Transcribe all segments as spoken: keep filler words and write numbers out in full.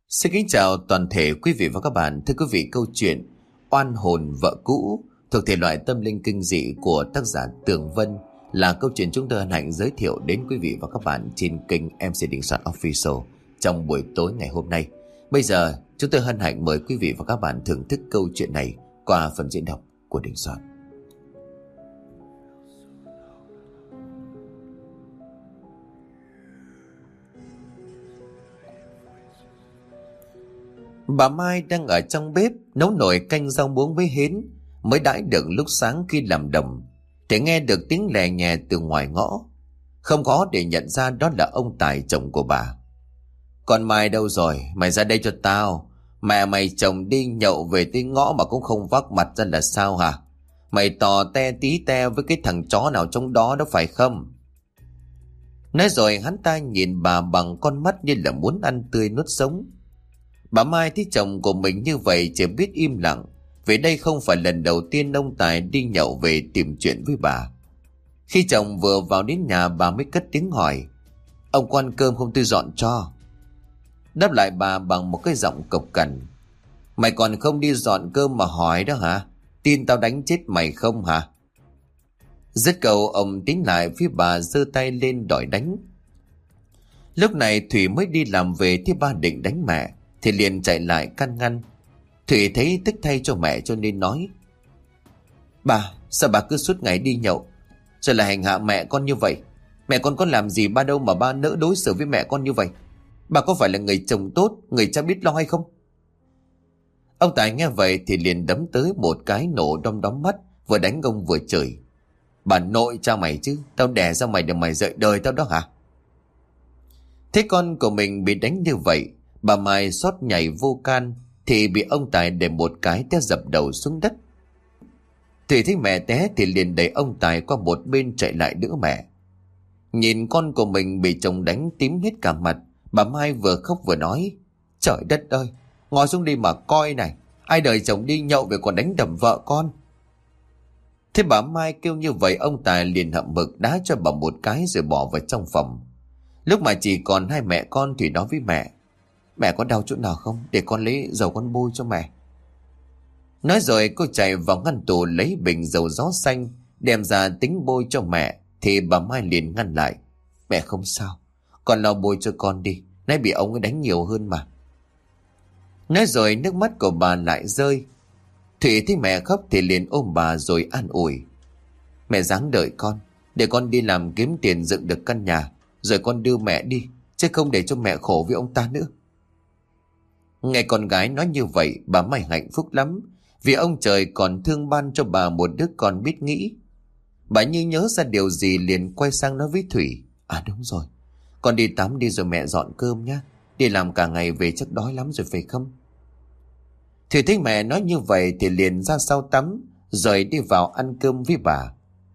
Xin kính chào toàn thể quý vị và các bạn. Thưa quý vị, câu chuyện Oan hồn vợ cũ thuộc thể loại tâm linh kinh dị của tác giả Tường Vân là câu chuyện chúng tôi hân hạnh giới thiệu đến quý vị và các bạn trên kênh em xê Đình Soạn Official trong buổi tối ngày hôm nay. Bây giờ chúng tôi hân hạnh mời quý vị và các bạn thưởng thức câu chuyện này qua phần diễn đọc của Đình Soạn. Bà Mai đang ở trong bếp nấu nồi canh rau muống với hến, mới đãi được lúc sáng khi làm đồng thì nghe được tiếng lè nhè từ ngoài ngõ. Không khó để nhận ra đó là ông Tài, chồng của bà. "Con Mai đâu rồi? Mày ra đây cho tao. Mẹ mày chồng đi nhậu về tới ngõ mà cũng không vác mặt ra là sao hả? Mày tò te tí te với cái thằng chó nào trong đó đó phải không?" Nói rồi hắn ta nhìn bà bằng con mắt như là muốn ăn tươi nuốt sống. Bà Mai thấy chồng của mình như vậy chỉ biết im lặng, vì đây không phải lần đầu tiên ông Tài đi nhậu về tìm chuyện với bà. Khi chồng vừa vào đến nhà, bà mới cất tiếng hỏi: "Ông có ăn cơm không tôi dọn cho?" Đáp lại bà bằng một cái giọng cộc cằn: "Mày còn không đi dọn cơm mà hỏi đó hả? Tin tao đánh chết mày không hả?" Dứt câu, ông tiến lại phía bà giơ tay lên đòi đánh. Lúc này Thủy mới đi làm về thì ba định đánh mẹ thì liền chạy lại can ngăn. Thủy thấy tức thay cho mẹ cho nên nói: "Bà, sao bà cứ suốt ngày đi nhậu rồi lại hành hạ mẹ con như vậy? Mẹ con có làm gì ba đâu mà ba nỡ đối xử với mẹ con như vậy? Bà có phải là người chồng tốt, người cha biết lo hay không?" Ông Tài nghe vậy thì liền đấm tới một cái nổ đom đóm mắt, vừa đánh ông vừa chửi: "Bà nội cha mày chứ, tao đẻ ra mày để mày dạy đời tao đó hả?" Thế con của mình bị đánh như vậy, bà Mai xót nhảy vô can thì bị ông Tài đẩy một cái té dập đầu xuống đất. Thủy thấy mẹ té thì liền đẩy ông Tài qua một bên chạy lại đỡ mẹ. Nhìn con của mình bị chồng đánh tím hết cả mặt, bà Mai vừa khóc vừa nói: "Trời đất ơi, ngồi xuống đi mà coi này, ai đời chồng đi nhậu về còn đánh đập vợ con." Thế bà Mai kêu như vậy, ông Tài liền hậm hực đá cho bà một cái rồi bỏ vào trong phòng. Lúc mà chỉ còn hai mẹ con thì nói với mẹ: "Mẹ có đau chỗ nào không? Để con lấy dầu con bôi cho mẹ." Nói rồi cô chạy vào ngăn tủ lấy bình dầu gió xanh đem ra tính bôi cho mẹ, thì bà Mai liền ngăn lại: "Mẹ không sao, con lau bôi cho con đi, nãy bị ông ấy đánh nhiều hơn mà." Nói rồi nước mắt của bà lại rơi. Thủy thấy mẹ khóc thì liền ôm bà rồi an ủi: "Mẹ ráng đợi con, để con đi làm kiếm tiền dựng được căn nhà rồi con đưa mẹ đi, chứ không để cho mẹ khổ với ông ta nữa." Nghe con gái nói như vậy, bà Mai hạnh phúc lắm, vì ông trời còn thương ban cho bà một đứa con biết nghĩ. Bà như nhớ ra điều gì liền quay sang nói với Thủy: "À đúng rồi, con đi tắm đi rồi mẹ dọn cơm nhé. Đi làm cả ngày về chắc đói lắm rồi phải không?" Thủy thấy mẹ nói như vậy thì liền ra sau tắm rồi đi vào ăn cơm với bà.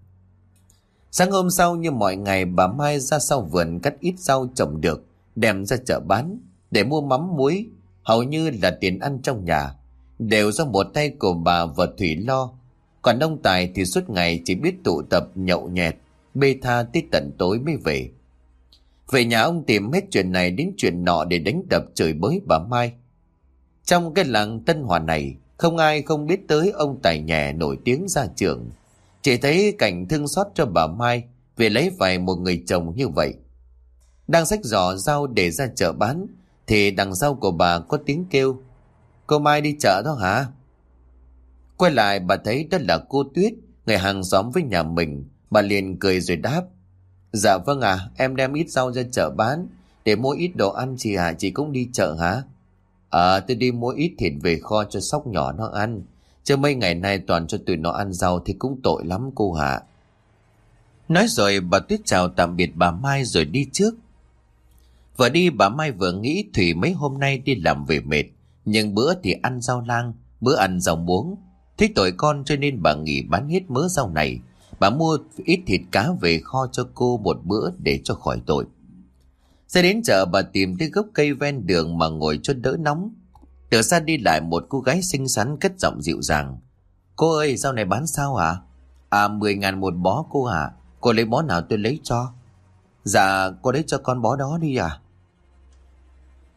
Sáng hôm sau như mọi ngày, bà Mai ra sau vườn cắt ít rau trồng được đem ra chợ bán để mua mắm muối, hầu như là tiền ăn trong nhà đều do một tay của bà và Thủy lo. Còn ông Tài thì suốt ngày chỉ biết tụ tập nhậu nhẹt, bê tha tới tận tối mới về. Về nhà ông tìm hết chuyện này đến chuyện nọ để đánh đập chửi bới bà Mai. Trong cái làng Tân Hòa này, không ai không biết tới ông Tài nhẹ nổi tiếng ra trường. Chỉ thấy cảnh thương xót cho bà Mai vì lấy phải một người chồng như vậy. Đang xách giỏ rau để ra chợ bán thì đằng sau của bà có tiếng kêu: "Cô Mai đi chợ đó hả?" Quay lại bà thấy đó là cô Tuyết, người hàng xóm với nhà mình. Bà liền cười rồi đáp: "Dạ vâng ạ, à, em đem ít rau ra chợ bán để mua ít đồ ăn chị hả? Chị cũng đi chợ hả?" "Ờ, à, tôi đi mua ít thịt về kho cho sóc nhỏ nó ăn, chứ mấy ngày nay toàn cho tụi nó ăn rau thì cũng tội lắm cô hả." Nói rồi bà Tuyết chào tạm biệt bà Mai rồi đi trước. Vừa đi bà Mai vừa nghĩ Thủy mấy hôm nay đi làm về mệt, nhưng bữa thì ăn rau lang, bữa ăn rau muống. Thích tội con cho nên bà nghỉ bán hết mớ rau này. Bà mua ít thịt cá về kho cho cô một bữa để cho khỏi tội. Ra đến chợ bà tìm tới gốc cây ven đường mà ngồi cho đỡ nóng. Từ xa đi lại một cô gái xinh xắn cất giọng dịu dàng: "Cô ơi, rau này bán sao hả?" "À, mười ngàn một bó cô hả? Cô lấy bó nào tôi lấy cho." "Dạ, cô lấy cho con bó đó đi à?"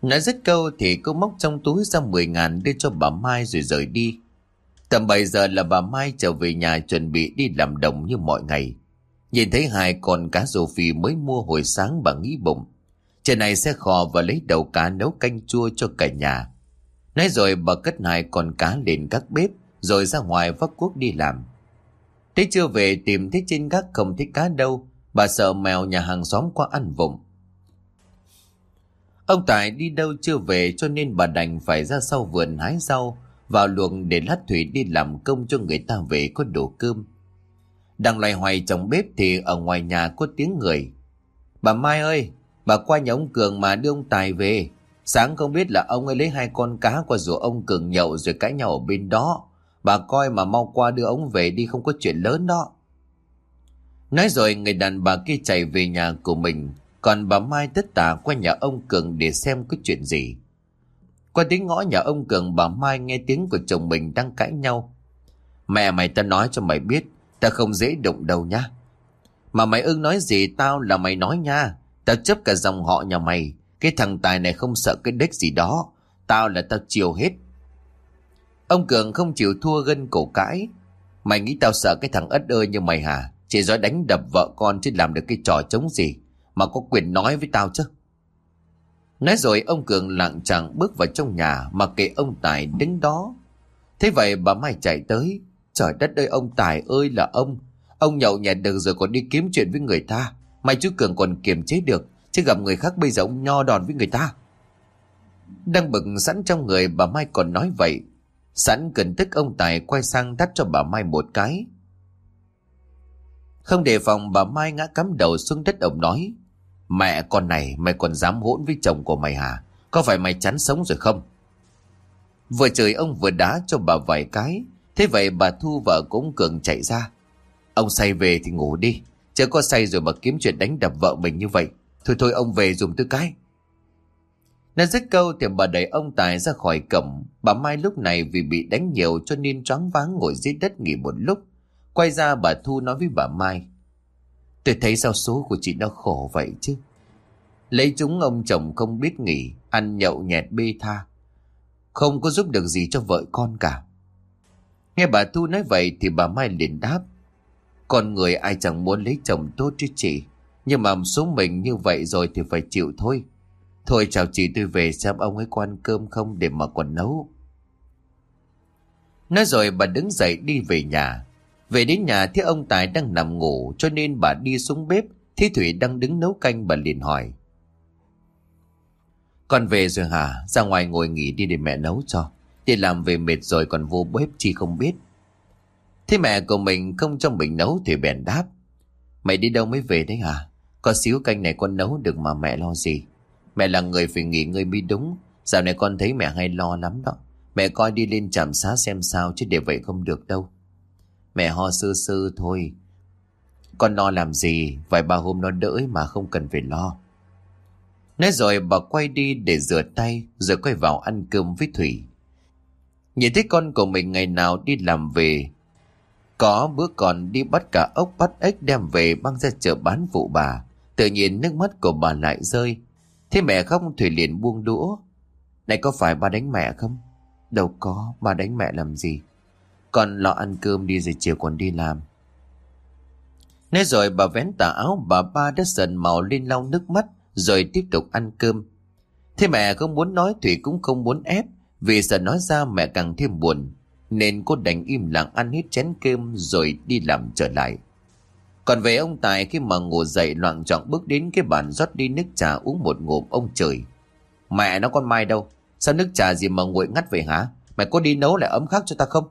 Nói dứt câu thì cô móc trong túi ra mười ngàn đưa cho bà Mai rồi rời đi. Tầm bảy giờ là bà Mai trở về nhà chuẩn bị đi làm đồng như mọi ngày. Nhìn thấy hai con cá rô phi mới mua hồi sáng, bà nghĩ bụng trời này sẽ kho và lấy đầu cá nấu canh chua cho cả nhà. Nói rồi bà cất hai con cá lên các bếp rồi ra ngoài vác cuốc đi làm. Thế chưa về tìm thấy trên gác không thấy cá đâu, bà sợ mèo nhà hàng xóm qua ăn vụng. Ông Tài đi đâu chưa về cho nên bà đành phải ra sau vườn hái rau vào luồng để lát Thủy đi làm công cho người ta về có đồ cơm. Đang loay hoay trong bếp thì ở ngoài nhà có tiếng người. Bà Mai ơi, bà qua nhà ông Cường mà đưa ông Tài về. Sáng không biết là ông ấy lấy hai con cá qua rủ ông Cường nhậu rồi cãi nhau ở bên đó. Bà coi mà mau qua đưa ông về đi, không có chuyện lớn đó. Nói rồi người đàn bà kia chạy về nhà của mình, còn bà Mai tất tả qua nhà ông Cường để xem có chuyện gì. Qua tiếng ngõ nhà ông Cường, bà Mai nghe tiếng của chồng mình đang cãi nhau. Mẹ mày, ta nói cho mày biết, ta không dễ đụng đầu nha. Mà mày ưng nói gì tao là mày nói nha. Tao chấp cả dòng họ nhà mày. Cái thằng Tài này không sợ cái đếch gì đó. Tao là tao chiều hết. Ông Cường không chịu thua, gân cổ cãi. Mày nghĩ tao sợ cái thằng ất ơi như mày hả? Chỉ do đánh đập vợ con chứ làm được cái trò chống gì mà có quyền nói với tao chứ. Nói rồi ông Cường lặng chẳng bước vào trong nhà, mà kệ ông Tài đứng đó. Thế vậy bà Mai chạy tới. Trời đất ơi, ông Tài ơi là ông. Ông nhậu nhẹt được rồi còn đi kiếm chuyện với người ta. May chú Cường còn kiềm chế được, chứ gặp người khác bây giờ ông nho đòn với người ta. Đang bực sẵn trong người, bà Mai còn nói vậy. Sẵn cần tức, ông Tài quay sang tát cho bà Mai một cái. Không đề phòng, bà Mai ngã cắm đầu xuống đất. Ông nói: Mẹ con này, mày còn dám hỗn với chồng của mày hả? Có phải mày chán sống rồi không? Vừa chửi ông vừa đá cho bà vài cái. Thế vậy bà Thu, vợ của ông Cường, chạy ra. Ông say về thì ngủ đi, chứ có say rồi mà kiếm chuyện đánh đập vợ mình như vậy. Thôi thôi, ông về dùm tôi cái. Nói dứt câu thì bà đẩy ông Tài ra khỏi cổng. Bà Mai lúc này vì bị đánh nhiều cho nên choáng váng ngồi dưới đất nghỉ một lúc. Quay ra bà Thu nói với bà Mai: Tôi thấy sao số của chị nó khổ vậy chứ. Lấy chúng ông chồng không biết nghỉ, ăn nhậu nhẹt bê tha, không có giúp được gì cho vợ con cả. Nghe bà Thu nói vậy thì bà Mai liền đáp: Con người ai chẳng muốn lấy chồng tốt chứ chị. Nhưng mà số mình như vậy rồi thì phải chịu thôi. Thôi chào chị, tôi về xem ông ấy có ăn cơm không để mà còn nấu. Nói rồi bà đứng dậy đi về nhà. Về đến nhà thấy ông Tài đang nằm ngủ, cho nên bà đi xuống bếp thấy Thủy đang đứng nấu canh. Bà liền hỏi: Con về rồi hả? Ra ngoài ngồi nghỉ đi để mẹ nấu cho. Đi làm về mệt rồi còn vô bếp chi không biết. Thế mẹ của mình không cho mình nấu thì bèn đáp: Mày đi đâu mới về đấy hả? Có xíu canh này con nấu được mà, mẹ lo gì. Mẹ là người phải nghỉ ngơi mới đúng. Dạo này con thấy mẹ hay lo lắm đó. Mẹ coi đi lên trạm xá xem sao, chứ để vậy không được đâu. Mẹ ho sơ sơ thôi. Con lo làm gì, vài ba hôm nó đỡ mà, không cần phải lo. Nói rồi bà quay đi để rửa tay, rồi quay vào ăn cơm với Thủy. Nhìn thấy con của mình ngày nào đi làm về, có bữa còn đi bắt cả ốc bắt ếch đem về băng ra chợ bán phụ bà, tự nhiên nước mắt của bà lại rơi. Thế mẹ khóc, Thủy liền buông đũa: Này, có phải ba đánh mẹ không? Đâu có, ba đánh mẹ làm gì. Con lo ăn cơm đi rồi chiều còn đi làm. Nói rồi bà vén tà áo bà ba đã dần màu lên lau nước mắt, rồi tiếp tục ăn cơm. Thế mẹ không muốn nói, Thủy cũng không muốn ép, vì sợ nói ra mẹ càng thêm buồn, nên cô đành im lặng ăn hết chén cơm rồi đi làm trở lại. Còn về ông Tài, khi mà ngủ dậy loạng choạng bước đến cái bàn rót đi nước trà uống một ngụm, ông chửi: Mẹ nó, con Mai đâu? Sao nước trà gì mà nguội ngắt vậy hả? Mày có đi nấu lại ấm khác cho ta không?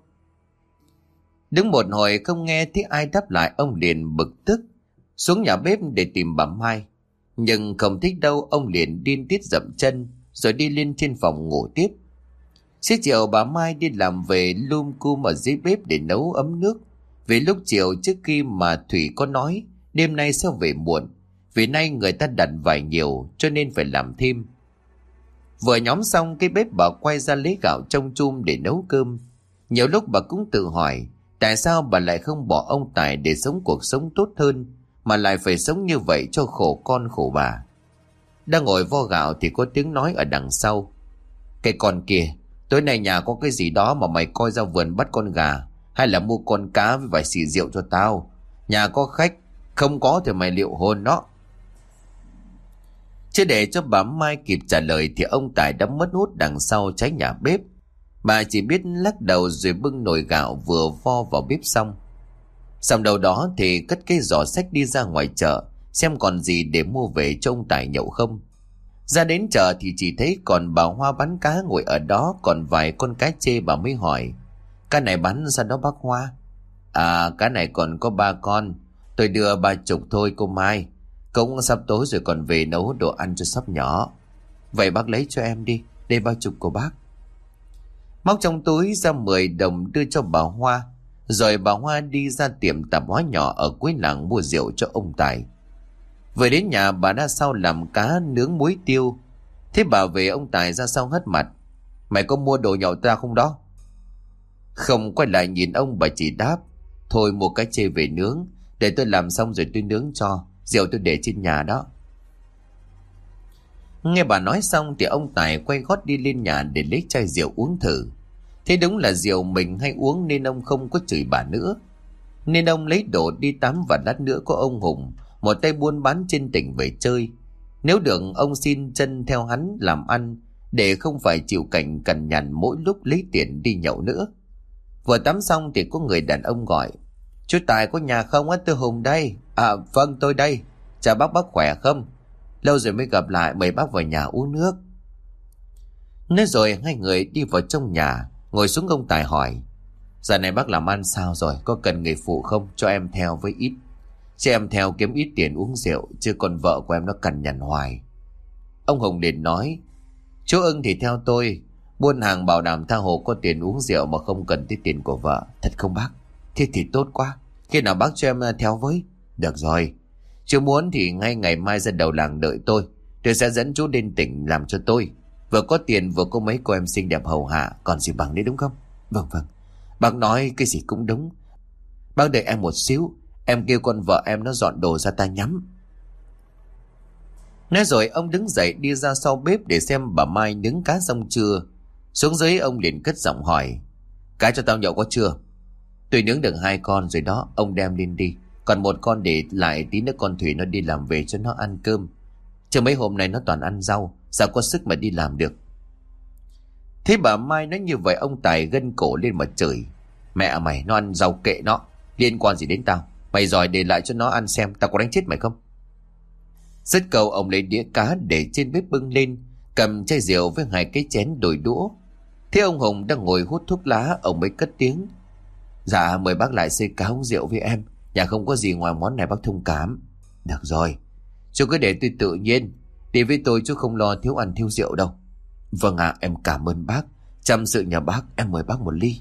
Đứng một hồi không nghe thấy ai đáp lại, ông liền bực tức xuống nhà bếp để tìm bà Mai. Nhưng không thích đâu, ông liền điên tiết dậm chân rồi đi lên trên phòng ngủ tiếp. Xế chiều bà Mai đi làm về lum cum ở dưới bếp để nấu ấm nước. Vì lúc chiều trước khi mà Thủy có nói đêm nay sẽ về muộn, vì nay người ta đặt vải nhiều cho nên phải làm thêm. Vừa nhóm xong cái bếp, bà quay ra lấy gạo trong chum để nấu cơm. Nhiều lúc bà cũng tự hỏi tại sao bà lại không bỏ ông Tài để sống cuộc sống tốt hơn, mà lại phải sống như vậy cho khổ con khổ bà. Đang ngồi vo gạo thì có tiếng nói ở đằng sau. Cái con kia, tối nay nhà có cái gì đó mà mày coi ra vườn bắt con gà, hay là mua con cá với vài xì rượu cho tao? Nhà có khách, không có thì mày liệu hôn nó. Chưa để cho bà Mai kịp trả lời thì ông Tài đã mất hút đằng sau trái nhà bếp. Bà chỉ biết lắc đầu rồi bưng nồi gạo vừa vo vào bếp xong. Xong đầu đó thì cất cái giỏ xách đi ra ngoài chợ, xem còn gì để mua về cho ông Tài nhậu không. Ra đến chợ thì chỉ thấy còn bà Hoa bán cá ngồi ở đó, còn vài con cá chê. Bà mới hỏi: Cá này bán sao đó bác Hoa? À, cá này còn có ba con, tôi đưa ba chục thôi cô Mai. Cũng sắp tối rồi, còn về nấu đồ ăn cho sắp nhỏ. Vậy bác lấy cho em đi, đây ba chục của bác. Móc trong túi ra mười đồng đưa cho bà Hoa. Rồi bà Hoa đi ra tiệm tạp hóa nhỏ ở cuối làng mua rượu cho ông Tài. Về đến nhà bà đã sau làm cá nướng muối tiêu. Thế bà về, ông Tài ra sau hất mặt: Mày có mua đồ nhậu ta không đó? Không quay lại nhìn ông, bà chỉ đáp: Thôi mua cá chê về nướng, để tôi làm xong rồi tôi nướng cho. Rượu tôi để trên nhà đó. Nghe bà nói xong thì ông Tài quay gót đi lên nhà để lấy chai rượu uống thử. Thế đúng là rượu mình hay uống nên ông không có chửi bà nữa. Nên ông lấy đồ đi tắm, và lát nữa có ông Hùng, một tay buôn bán trên tỉnh, về chơi. Nếu được, ông xin chân theo hắn làm ăn, để không phải chịu cảnh cằn nhằn mỗi lúc lấy tiền đi nhậu nữa. Vừa tắm xong thì có người đàn ông gọi: Chú Tài có nhà không á? Tôi Hùng đây. À vâng, tôi đây. Chào bác, bác khỏe không? Lâu rồi mới gặp lại, mời bác vào nhà uống nước. Nói rồi hai người đi vào trong nhà. Ngồi xuống, ông Tài hỏi: Giờ này bác làm ăn sao rồi? Có cần người phụ không? Cho em theo với ít. Cho em theo kiếm ít tiền uống rượu, chứ còn vợ của em nó cằn nhằn hoài. Ông Hùng liền nói: Chú ưng thì theo tôi. Buôn hàng bảo đảm tha hồ có tiền uống rượu mà không cần tới tiền của vợ. Thật không bác? Thế thì tốt quá. Khi nào bác cho em theo với? Được rồi. Chú muốn thì ngay ngày mai ra đầu làng đợi tôi. Tôi sẽ dẫn chú lên tỉnh làm cho tôi. Vừa có tiền vừa có mấy cô em xinh đẹp hầu hạ, còn gì bằng đấy, đúng không? Vâng vâng, bác nói cái gì cũng đúng. Bác đợi em một xíu, em kêu con vợ em nó dọn đồ ra ta nhắm. Nói rồi ông đứng dậy đi ra sau bếp để xem bà Mai nướng cá xong chưa. Xuống dưới ông liền cất giọng hỏi: Cá cho tao nhậu có chưa? Tôi nướng được hai con rồi đó, ông đem lên đi. Còn một con để lại, tí nữa con Thủy nó đi làm về cho nó ăn cơm. Chứ mấy hôm nay nó toàn ăn rau, sao có sức mà đi làm được. Thế bà Mai nói như vậy, ông Tài gân cổ lên mà chửi: Mẹ mày, nó ăn rau kệ nó, liên quan gì đến tao? Mày giỏi để lại cho nó ăn xem tao có đánh chết mày không. Dứt câu ông lấy đĩa cá để trên bếp bưng lên, cầm chai rượu với hai cái chén đồi đũa. Thế ông Hùng đang ngồi hút thuốc lá, ông mới cất tiếng: Dạ mời bác lại xơi cá uống rượu với em, nhà không có gì ngoài món này, bác thông cảm. Được rồi, chú cứ để tôi tự nhiên. Đi với tôi chú không lo thiếu ăn thiếu rượu đâu. Vâng ạ, à, em cảm ơn bác. Chăm sự nhà bác, em mời bác một ly.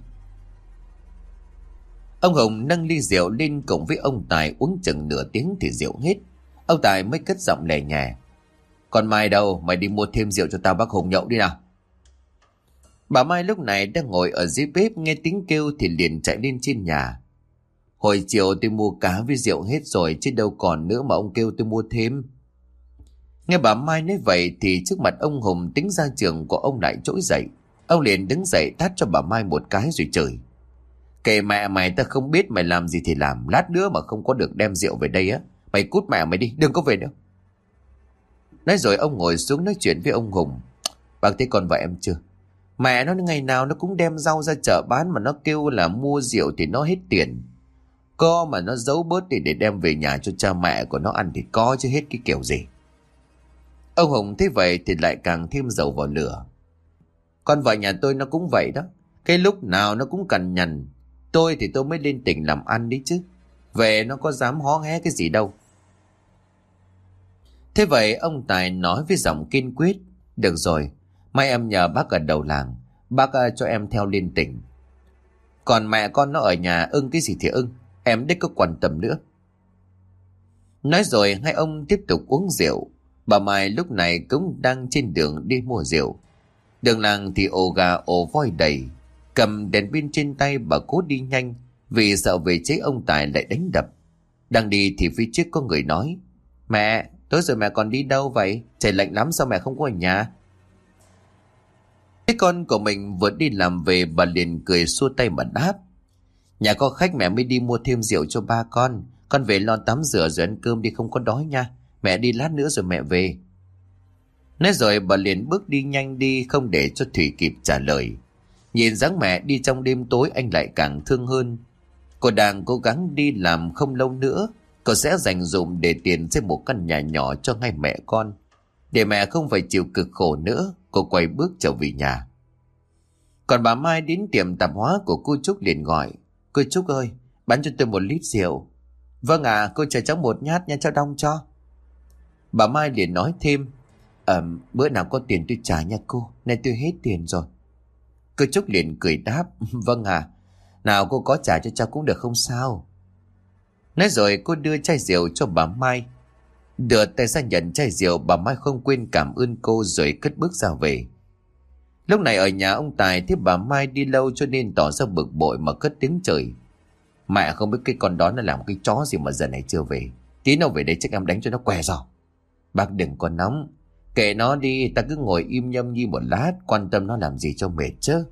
Ông Hùng nâng ly rượu lên cùng với ông Tài, uống chừng nửa tiếng thì rượu hết. Ông Tài mới cất giọng lè nhẹ: Còn Mai đâu, mày đi mua thêm rượu cho tao bác Hùng nhậu đi nào. Bà Mai lúc này đang ngồi ở dưới bếp, nghe tiếng kêu thì liền chạy lên trên nhà. Hồi chiều tôi mua cá với rượu hết rồi, chứ đâu còn nữa mà ông kêu tôi mua thêm. Nghe bà Mai nói vậy thì trước mặt ông Hùng, tính ra trường của ông lại trỗi dậy. Ông liền đứng dậy tát cho bà Mai một cái rồi chửi: Kệ mẹ mày, ta không biết mày làm gì thì làm. Lát nữa mà không có được đem rượu về đây á, mày cút mẹ mày đi, đừng có về nữa. Nói rồi ông ngồi xuống nói chuyện với ông Hùng: Bác thấy con vợ em chưa? Mẹ nó ngày nào nó cũng đem rau ra chợ bán, mà nó kêu là mua rượu thì nó hết tiền. Có mà nó giấu bớt thì để đem về nhà cho cha mẹ của nó ăn thì có, chứ hết cái kiểu gì. Ông Hùng thấy vậy thì lại càng thêm dầu vào lửa: Con vợ nhà tôi nó cũng vậy đó, cái lúc nào nó cũng cằn nhằn. Tôi thì tôi mới lên tỉnh làm ăn đấy chứ, về nó có dám hó hé cái gì đâu. Thế vậy ông Tài nói với giọng kiên quyết: Được rồi, mai em nhờ bác ở đầu làng, bác cho em theo lên tỉnh. Còn mẹ con nó ở nhà ưng cái gì thì ưng, em đếch có quan tâm nữa. Nói rồi hai ông tiếp tục uống rượu. Bà Mai lúc này cũng đang trên đường đi mua rượu. Đường làng thì ồ gà ồ voi đầy. Cầm đèn pin trên tay bà cố đi nhanh, vì sợ về chế ông Tài lại đánh đập. Đang đi thì phía trước có người nói: Mẹ, Tối rồi mẹ còn đi đâu vậy? Trời lạnh lắm sao mẹ không có ở nhà? Thế con của mình vừa đi làm về, bà liền cười xua tay mà đáp. Nhà có khách mẹ mới đi mua thêm rượu cho ba con. Con về lo tắm rửa rồi ăn cơm đi, không có đói nha. Mẹ đi lát nữa rồi mẹ về. Nói rồi bà liền bước đi nhanh đi, không để cho Thủy kịp trả lời. Nhìn dáng mẹ đi trong đêm tối, anh lại càng thương hơn. Cô đang cố gắng đi làm, không lâu nữa cô sẽ dành dụm để tiền xây một căn nhà nhỏ cho ngay mẹ con. Để mẹ không phải chịu cực khổ nữa, cô quay bước trở về nhà. Còn bà Mai đến tiệm tạp hóa của cô Trúc liền gọi. Cô Trúc ơi, bán cho tôi một lít rượu. Vâng ạ, à, cô chờ cháu một nhát nha, cháu đong cho. Bà Mai liền nói thêm. Ờ, bữa nào có tiền tôi trả nha cô, nay tôi hết tiền rồi. Cô Trúc liền cười đáp. Vâng ạ, à, nào cô có trả cho cháu cũng được không sao. Nói rồi cô đưa chai rượu cho bà Mai. Đưa tay ra nhận chai rượu, bà Mai không quên cảm ơn cô rồi cất bước ra về. Lúc này ở nhà ông Tài thấy bà Mai đi lâu cho nên tỏ ra bực bội mà cất tiếng chửi. Mẹ không biết cái con đó nó làm cái chó gì mà giờ này chưa về. Tí nào về đây chắc em đánh cho nó què rồi. Bác đừng có nóng, kệ nó đi, ta cứ ngồi im nhâm nhi một lát, quan tâm nó làm gì cho mệt chứ.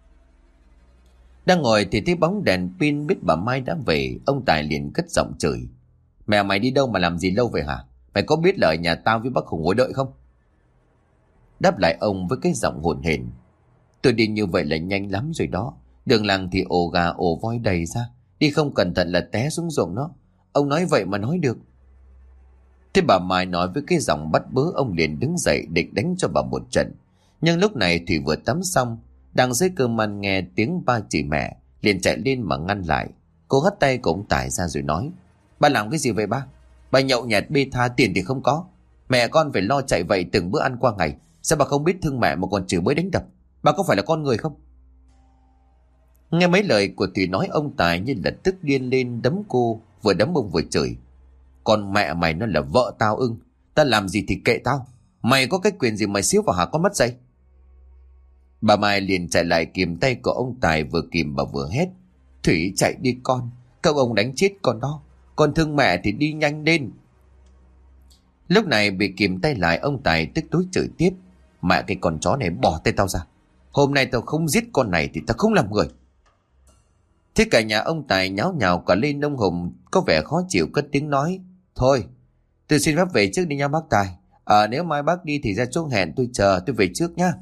Đang ngồi thì thấy bóng đèn pin, biết bà Mai đã về. Ông Tài liền cất giọng chửi. Mẹ mày đi đâu mà làm gì lâu vậy hả? Mày có biết là ở nhà tao với bác Hùng ngồi đợi không? Đáp lại ông với cái giọng hồn hển. Tôi đi như vậy là nhanh lắm rồi đó. Đường làng thì ổ gà ổ voi đầy ra, đi không cẩn thận là té xuống ruộng đó. Ông nói vậy mà nói được. Thế bà Mai nói với cái giọng bắt bớ, ông liền đứng dậy định đánh cho bà một trận. Nhưng lúc này Thủy vừa tắm xong, đang dưới cơm ăn nghe tiếng ba chỉ mẹ, liền chạy lên mà ngăn lại. Cô hất tay của ông Tài ra rồi nói. Ba làm cái gì vậy ba? Ba nhậu nhẹt bê tha, tiền thì không có. Mẹ con phải lo chạy vậy từng bữa ăn qua ngày. Sao bà không biết thương mẹ mà còn chửi bới đánh đập? Bà có phải là con người không? Nghe mấy lời của Thủy nói, ông Tài như là tức điên lên đấm cô, vừa đấm ông vừa chửi. Con mẹ mày nó là vợ tao ưng, ta làm gì thì kệ tao. Mày có cái quyền gì mày xíu vào hả con mất dậy? Bà Mai liền chạy lại kìm tay của ông Tài, vừa kìm bà vừa hét. Thủy chạy đi con, các ông đánh chết con đó. Con thương mẹ thì đi nhanh lên. Lúc này bị kìm tay lại, ông Tài tức tối chửi tiếp. Mẹ cái con chó này, bỏ tay tao ra. Hôm nay tao không giết con này thì tao không làm người. Thế cả nhà ông Tài nháo nhào cả lên. Ông Hùng có vẻ khó chịu cất tiếng nói. Thôi tôi xin phép về trước đi nha bác Tài. À, nếu mai bác đi thì ra chỗ hẹn tôi chờ, tôi về trước nhá.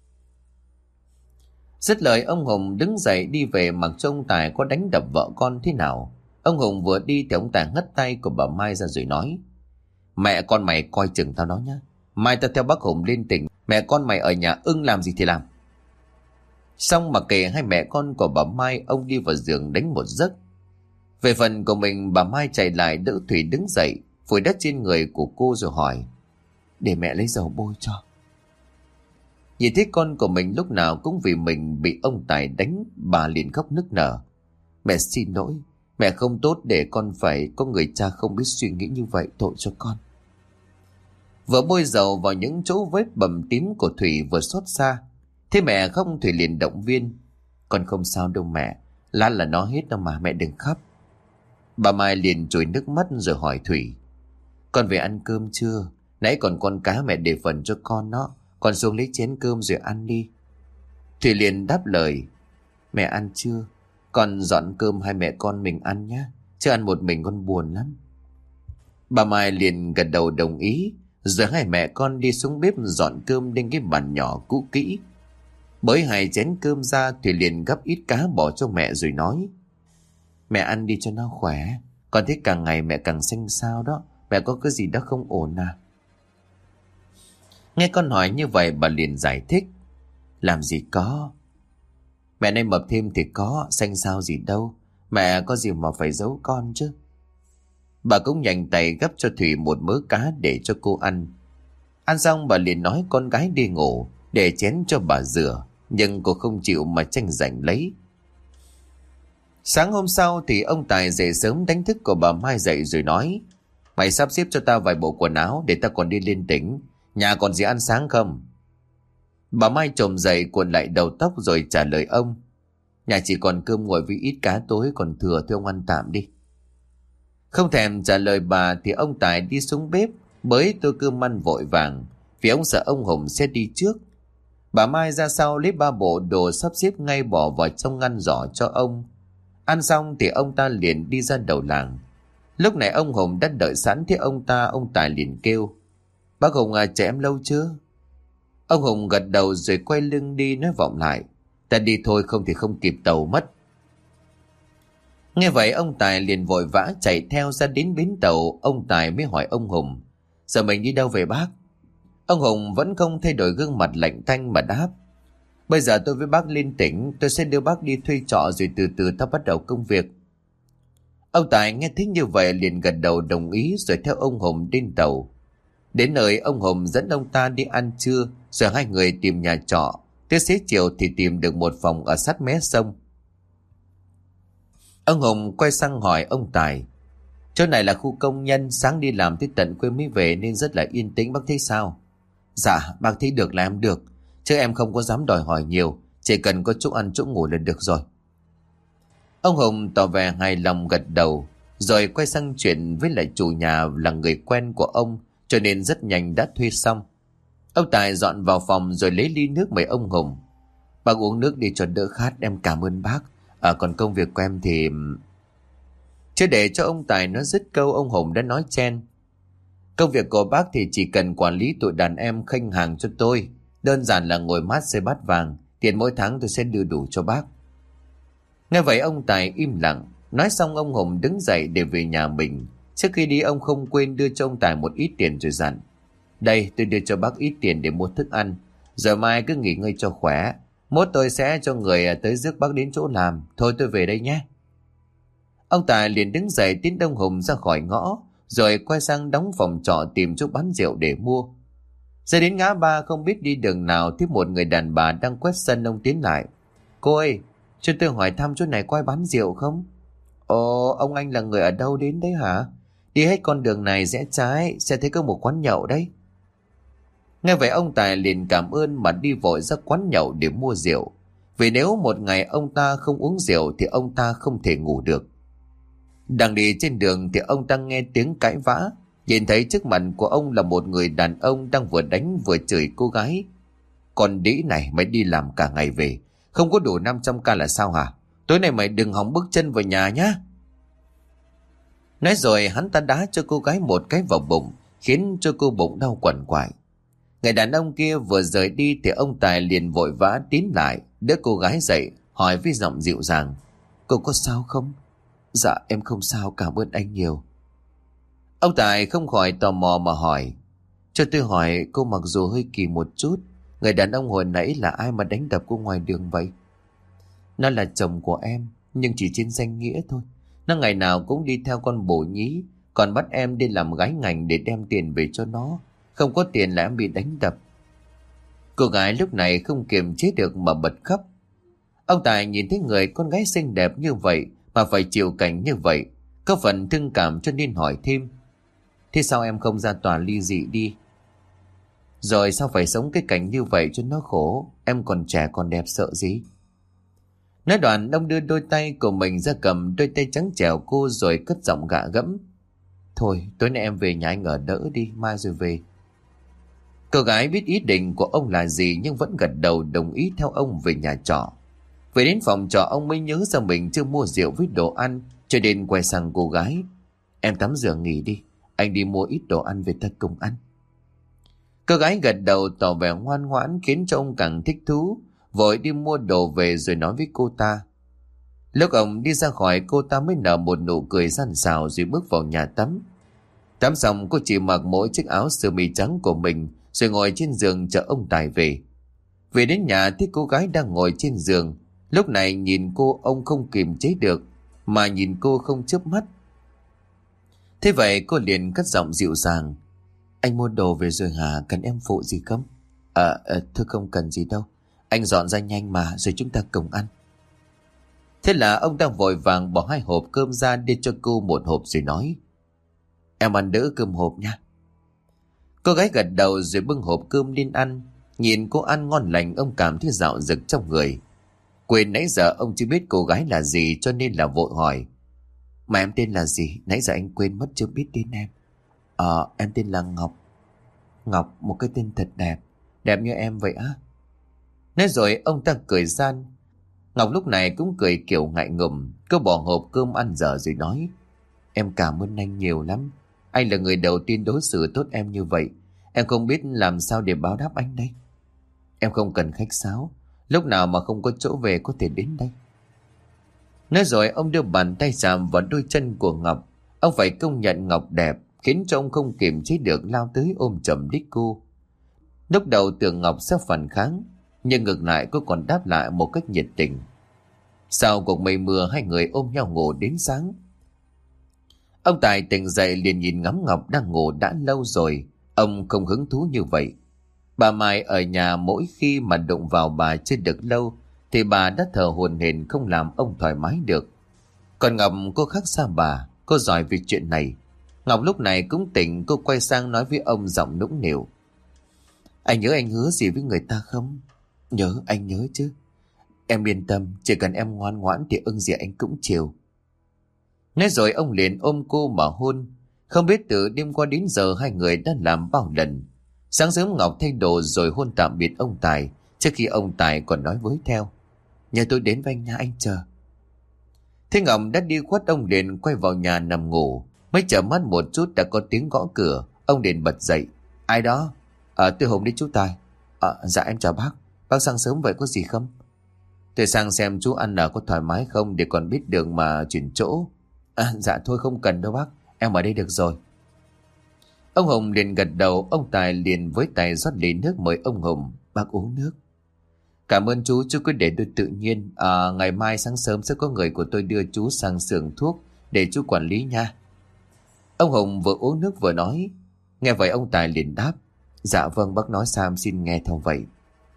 Dứt lời ông Hùng đứng dậy đi về, mặc cho ông Tài có đánh đập vợ con thế nào. Ông Hùng vừa đi thì ông Tài ngắt tay của bà Mai ra rồi nói. Mẹ con mày coi chừng tao nói nhá. Mai tao theo bác Hùng lên tỉnh, mẹ con mày ở nhà ưng làm gì thì làm. Xong mà kể hai mẹ con của bà Mai, ông đi vào giường đánh một giấc. Về phần của mình, bà Mai chạy lại đỡ Thủy đứng dậy, phủi đất trên người của cô rồi hỏi. Để mẹ lấy dầu bôi cho. Nhìn thấy con của mình lúc nào cũng vì mình bị ông Tài đánh, bà liền khóc nức nở. Mẹ xin lỗi, mẹ không tốt để con phải có người cha không biết suy nghĩ như vậy, tội cho con. Vừa bôi dầu vào những chỗ vết bầm tím của Thủy vừa xót xa. Thế mẹ không, Thủy liền động viên. Con không sao đâu mẹ, lát là nó hết đâu mà, mẹ đừng khóc. Bà Mai liền trồi nước mắt rồi hỏi Thủy. Con về ăn cơm chưa? Nãy còn con cá mẹ để phần cho con đó. Con xuống lấy chén cơm rồi ăn đi. Thủy liền đáp lời. Mẹ ăn chưa? Con dọn cơm hai mẹ con mình ăn nhé, chứ ăn một mình con buồn lắm. Bà Mai liền gật đầu đồng ý. Rồi hai mẹ con đi xuống bếp dọn cơm lên cái bàn nhỏ cũ kỹ. Bới hai chén cơm ra, Thủy liền gắp ít cá bỏ cho mẹ rồi nói. Mẹ ăn đi cho nó khỏe. Con thấy càng ngày mẹ càng xanh xao đó. Mẹ có cái gì đó không ổn à? Nghe con hỏi như vậy, bà liền giải thích. Làm gì có. Mẹ nay mập thêm thì có, xanh xao gì đâu. Mẹ có gì mà phải giấu con chứ. Bà cũng nhanh tay gắp cho Thủy một mớ cá để cho cô ăn. Ăn xong bà liền nói con gái đi ngủ, để chén cho bà rửa. Nhưng cô không chịu mà tranh giành lấy. Sáng hôm sau thì ông Tài dậy sớm đánh thức của bà Mai dậy rồi nói. Mày sắp xếp cho tao vài bộ quần áo để tao còn đi lên tỉnh. Nhà còn gì ăn sáng không? Bà Mai chồm dậy cuộn lại đầu tóc rồi trả lời ông. Nhà chỉ còn cơm nguội với ít cá tối còn thừa, thôi ông ăn tạm đi. Không thèm trả lời bà thì ông Tài đi xuống bếp, bới tô cơm ăn vội vàng, vì ông sợ ông Hùng sẽ đi trước. Bà Mai ra sau lấy ba bộ đồ sắp xếp ngay bỏ vào trong ngăn giỏ cho ông. Ăn xong thì ông ta liền đi ra đầu làng. Lúc này ông Hùng đã đợi sẵn, thế ông ta ông Tài liền kêu: Bác Hùng à, chờ em lâu chưa? Ông Hùng gật đầu rồi quay lưng đi nói vọng lại: Ta đi thôi, không thì không kịp tàu mất. Nghe vậy ông Tài liền vội vã chạy theo ra đến bến tàu. Ông Tài mới hỏi ông Hùng: Giờ mình đi đâu về bác? Ông Hùng vẫn không thay đổi gương mặt lạnh tanh mà đáp: Bây giờ tôi với bác lên tỉnh, tôi sẽ đưa bác đi thuê trọ rồi từ từ ta bắt đầu công việc. Ông Tài nghe thấy như vậy liền gật đầu đồng ý rồi theo ông Hùng lên tàu. Đến nơi ông Hùng dẫn ông ta đi ăn trưa, rồi hai người tìm nhà trọ. Tới xế chiều thì tìm được một phòng ở sát mé sông. Ông Hùng quay sang hỏi ông Tài: Chỗ này là khu công nhân, sáng đi làm tới tận khuya mới về nên rất là yên tĩnh, bác thấy sao? Dạ bác thấy được là em được, chứ em không có dám đòi hỏi nhiều, chỉ cần có chỗ ăn chỗ ngủ là được rồi. Ông Hùng tỏ vẻ hài lòng gật đầu, rồi quay sang chuyện với lại chủ nhà là người quen của ông, cho nên rất nhanh đã thuê xong. Ông Tài dọn vào phòng rồi lấy ly nước mời ông Hùng: Bác uống nước đi cho đỡ khát, em cảm ơn bác. À, còn công việc của em thì... Chưa để cho ông Tài nói dứt câu, ông Hùng đã nói chen: Công việc của bác thì chỉ cần quản lý tụi đàn em khách hàng cho tôi, đơn giản là ngồi mát xây bát vàng, tiền mỗi tháng tôi sẽ đưa đủ cho bác. Nghe vậy ông Tài im lặng. Nói xong ông Hùng đứng dậy để về nhà mình. Trước khi đi ông không quên đưa cho ông Tài một ít tiền rồi dặn: Đây, tôi đưa cho bác ít tiền để mua thức ăn, giờ mai cứ nghỉ ngơi cho khỏe, mốt tôi sẽ cho người tới rước bác đến chỗ làm. Thôi tôi về đây nhé. Ông Tài liền đứng dậy tiến ông Hùng ra khỏi ngõ, rồi quay sang đóng phòng trọ tìm chỗ bán rượu để mua. Ra đến ngã ba không biết đi đường nào thì một người đàn bà đang quét sân. Ông tiến lại: Cô ơi, cho tôi hỏi thăm chỗ này có ai bán rượu không? Ồ, ông anh là người ở đâu đến đấy hả? Đi hết con đường này rẽ trái sẽ thấy có một quán nhậu đấy. Nghe vậy ông Tài liền cảm ơn mà đi vội ra quán nhậu để mua rượu. Vì nếu một ngày ông ta không uống rượu thì ông ta không thể ngủ được. Đang đi trên đường thì ông ta nghe tiếng cãi vã. Nhìn thấy trước mặt của ông là một người đàn ông đang vừa đánh vừa chửi cô gái: Con đĩ này, mày đi làm cả ngày về, không có đủ năm trăm k là sao hả? Tối nay mày đừng hòng bước chân vào nhà nhá. Nói rồi hắn ta đá cho cô gái một cái vào bụng, khiến cho cô bụng đau quằn quại. Người đàn ông kia vừa rời đi thì ông Tài liền vội vã tiến lại, đỡ cô gái dậy, hỏi với giọng dịu dàng: Cô có sao không? Dạ em không sao, cảm ơn anh nhiều. Ông Tài không khỏi tò mò mà hỏi: Cho tôi hỏi cô, mặc dù hơi kỳ một chút, người đàn ông hồi nãy là ai mà đánh đập cô ngoài đường vậy? Nó là chồng của em, nhưng chỉ trên danh nghĩa thôi. Nó ngày nào cũng đi theo con bồ nhí, còn bắt em đi làm gái ngành để đem tiền về cho nó. Không có tiền là em bị đánh đập. Cô gái lúc này không kiềm chế được mà bật khóc. Ông Tài nhìn thấy người con gái xinh đẹp như vậy mà phải chịu cảnh như vậy, có phần thương cảm cho nên hỏi thêm: Thế sao em không ra tòa ly dị đi? Rồi sao phải sống cái cảnh như vậy cho nó khổ? Em còn trẻ còn đẹp sợ gì? Nói đoạn ông đưa đôi tay của mình ra cầm đôi tay trắng trẻo cô, rồi cất giọng gạ gẫm: Thôi tối nay em về nhà anh ở đỡ đi, mai rồi về. Cô gái biết ý định của ông là gì nhưng vẫn gật đầu đồng ý theo ông về nhà trọ. Về đến phòng trọ ông mới nhớ ra mình chưa mua rượu với đồ ăn, cho nên quay sang cô gái: Em tắm rửa nghỉ đi, anh đi mua ít đồ ăn về ta cùng ăn. Cô gái gật đầu tỏ vẻ ngoan ngoãn, khiến cho ông càng thích thú, vội đi mua đồ về rồi nói với cô ta. Lúc ông đi ra khỏi, cô ta mới nở một nụ cười răn rào rồi bước vào nhà tắm. Tắm xong cô chỉ mặc mỗi chiếc áo sơ mi trắng của mình rồi ngồi trên giường chờ ông Tài về. Về đến nhà thì cô gái đang ngồi trên giường. Lúc này nhìn cô, ông không kiềm chế được mà nhìn cô không chớp mắt. Thế vậy cô liền cất giọng dịu dàng: Anh mua đồ về rồi hả? Cần em phụ gì không? À, à thưa không cần gì đâu, anh dọn ra nhanh mà rồi chúng ta cùng ăn. Thế là ông đang vội vàng bỏ hai hộp cơm ra đưa cho cô một hộp rồi nói: Em ăn đỡ cơm hộp nha. Cô gái gật đầu rồi bưng hộp cơm lên ăn. Nhìn cô ăn ngon lành, ông cảm thấy dạo dực trong người. Quên nãy giờ ông chưa biết cô gái là gì cho nên là vội hỏi: Mà em tên là gì? Nãy giờ anh quên mất chưa biết tên em. Ờ, em tên là Ngọc. Ngọc, một cái tên thật đẹp. Đẹp như em vậy á. Nói rồi ông ta cười gian. Ngọc lúc này cũng cười kiểu ngại ngùng. Cô bỏ hộp cơm ăn dở rồi nói: Em cảm ơn anh nhiều lắm. Anh là người đầu tiên đối xử tốt em như vậy. Em không biết làm sao để báo đáp anh đây. Em không cần khách sáo. Lúc nào mà không có chỗ về có thể đến đây. Nói rồi ông đưa bàn tay chạm vào đôi chân của Ngọc. Ông phải công nhận Ngọc đẹp, khiến cho ông không kiềm chế được lao tới ôm chầm đích cô. Lúc đầu tưởng Ngọc sẽ phản kháng, nhưng ngược lại cô còn đáp lại một cách nhiệt tình. Sau cuộc mây mưa, hai người ôm nhau ngủ đến sáng. Ông Tài tỉnh dậy liền nhìn ngắm Ngọc đang ngủ đã lâu rồi. Ông không hứng thú như vậy. Bà Mai ở nhà mỗi khi mà đụng vào bà chưa được lâu thì bà đã thở hổn hển, không làm ông thoải mái được. Còn Ngọc cô khác xa bà, cô giỏi về chuyện này. Ngọc lúc này cũng tỉnh, cô quay sang nói với ông giọng nũng nịu: Anh nhớ anh hứa gì với người ta không? Nhớ, anh nhớ chứ. Em yên tâm, chỉ cần em ngoan ngoãn thì ưng gì anh cũng chiều. Nói rồi ông liền ôm cô mà hôn. Không biết từ đêm qua đến giờ hai người đã làm bao lần. Sáng sớm Ngọc thay đồ rồi hôn tạm biệt ông Tài, trước khi ông Tài còn nói với theo: Nhờ tôi đến với anh nha, anh chờ. Thế Ngọc đã đi khuất, ông liền quay vào nhà nằm ngủ. Mới chợp mắt một chút đã có tiếng gõ cửa. Ông liền bật dậy: Ai đó? À, tôi Hùng đến chú Tài. À, dạ em chào bác. Bác sang sớm vậy có gì không? Tôi sang xem chú ăn ở có thoải mái không, để còn biết đường mà chuyển chỗ. À, dạ thôi không cần đâu bác, em ở đây được rồi. Ông Hùng liền gật đầu. Ông Tài liền với tay rót ly nước mời ông Hùng: Bác uống nước. Cảm ơn chú, chú cứ để tôi tự nhiên. À, ngày mai sáng sớm sẽ có người của tôi đưa chú sang xưởng thuốc để chú quản lý nha. Ông Hùng vừa uống nước vừa nói. Nghe vậy ông Tài liền đáp: Dạ vâng bác nói sao em xin nghe theo vậy.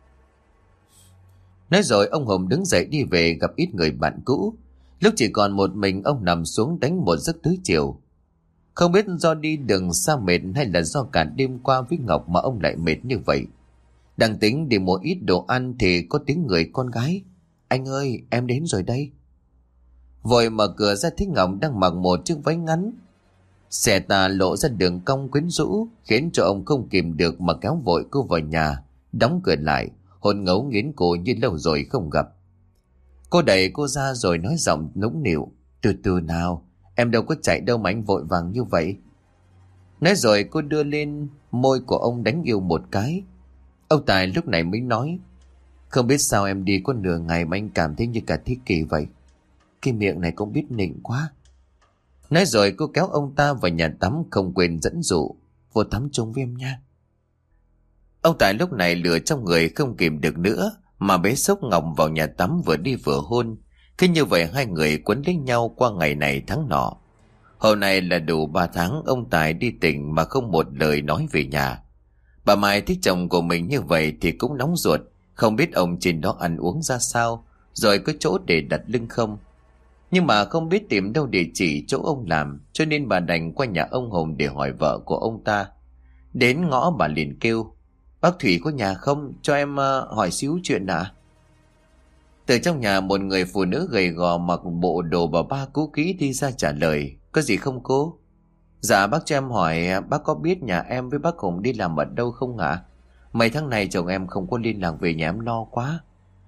Nói rồi ông Hùng đứng dậy đi về gặp ít người bạn cũ. Lúc chỉ còn một mình, ông nằm xuống đánh một giấc tới chiều. Không biết do đi đường xa mệt hay là do cả đêm qua với Ngọc mà ông lại mệt như vậy. Đang tính đi mua ít đồ ăn thì có tiếng người con gái: Anh ơi, em đến rồi đây. Vội mở cửa ra thấy Ngọc đang mặc một chiếc váy ngắn xẻ tà lộ ra đường cong quyến rũ, khiến cho ông không kìm được mà kéo vội cô vào nhà, đóng cửa lại, hôn ngấu nghiến cô như lâu rồi không gặp. Cô đẩy cô ra rồi nói giọng nũng nịu: Từ từ nào, em đâu có chạy đâu mà anh vội vàng như vậy. Nói rồi cô đưa lên môi của ông đánh yêu một cái. Ông Tài lúc này mới nói: Không biết sao em đi có nửa ngày mà anh cảm thấy như cả thế kỷ vậy. Cái miệng này cũng biết nịnh quá. Nói rồi cô kéo ông ta vào nhà tắm, không quên dẫn dụ: Vô tắm chung với em nha. Ông Tài lúc này lửa trong người không kìm được nữa mà bế xốc Ngọc vào nhà tắm, vừa đi vừa hôn. Cứ như vậy hai người quấn lấy nhau qua ngày này tháng nọ. Hôm nay là đủ ba tháng ông Tài đi tỉnh mà không một lời nói về nhà. Bà Mai thích chồng của mình như vậy thì cũng nóng ruột, không biết ông trên đó ăn uống ra sao, rồi có chỗ để đặt lưng không. Nhưng mà không biết tìm đâu địa chỉ chỗ ông làm, cho nên bà đành qua nhà ông Hùng để hỏi vợ của ông ta. Đến ngõ bà liền kêu: Bác Thủy có nhà không? Cho em uh, hỏi xíu chuyện ạ. À? Từ trong nhà một người phụ nữ gầy gò mặc bộ đồ bà ba cũ kỹ đi ra trả lời: Có gì không cô? Dạ bác cho em hỏi bác có biết nhà em với bác Hùng đi làm ở đâu không ạ? À? Mấy tháng này chồng em không có liên lạc về nhà, em lo quá.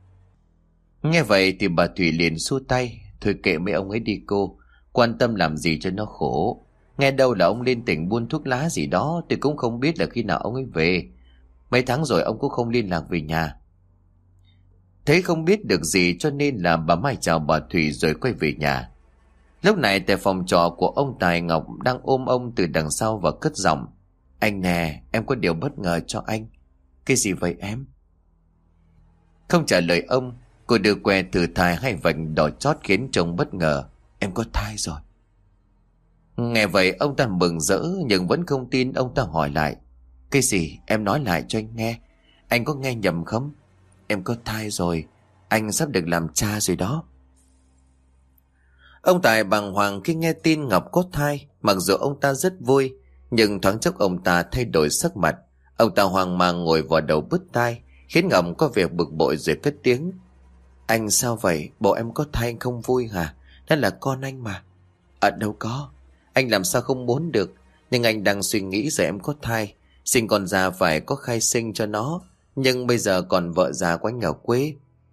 Nghe vậy thì bà Thủy liền xua tay: Thôi kệ mấy ông ấy đi cô, quan tâm làm gì cho nó khổ. Nghe đâu là ông lên tỉnh buôn thuốc lá gì đó, tôi cũng không biết là khi nào ông ấy về. Mấy tháng rồi ông cũng không liên lạc về nhà. Thấy không biết được gì cho nên là bà Mai chào bà Thủy rồi quay về nhà. Lúc này tại phòng trọ của ông Tài, Ngọc đang ôm ông từ đằng sau và cất giọng: Anh nè, em có điều bất ngờ cho anh. Cái gì vậy em? Không trả lời ông, cô đưa que thử thai hai vành đỏ chót khiến chồng bất ngờ: Em có thai rồi. Nghe vậy ông ta mừng rỡ nhưng vẫn không tin. Ông ta hỏi lại: Cái gì? Em nói lại cho anh nghe. Anh có nghe nhầm không? Em có thai rồi, anh sắp được làm cha rồi đó. Ông Tài bàng hoàng khi nghe tin Ngọc có thai. Mặc dù ông ta rất vui, nhưng thoáng chốc ông ta thay đổi sắc mặt. Ông ta hoang mang ngồi vào đầu bứt tai, khiến Ngọc có việc bực bội rồi cất tiếng: Anh sao vậy? Bộ em có thai anh không vui hả? Đó là con anh mà. À đâu có, anh làm sao không muốn được. Nhưng anh đang suy nghĩ giờ em có thai, sinh con già phải có khai sinh cho nó. Nhưng bây giờ còn vợ già của anh ở quê.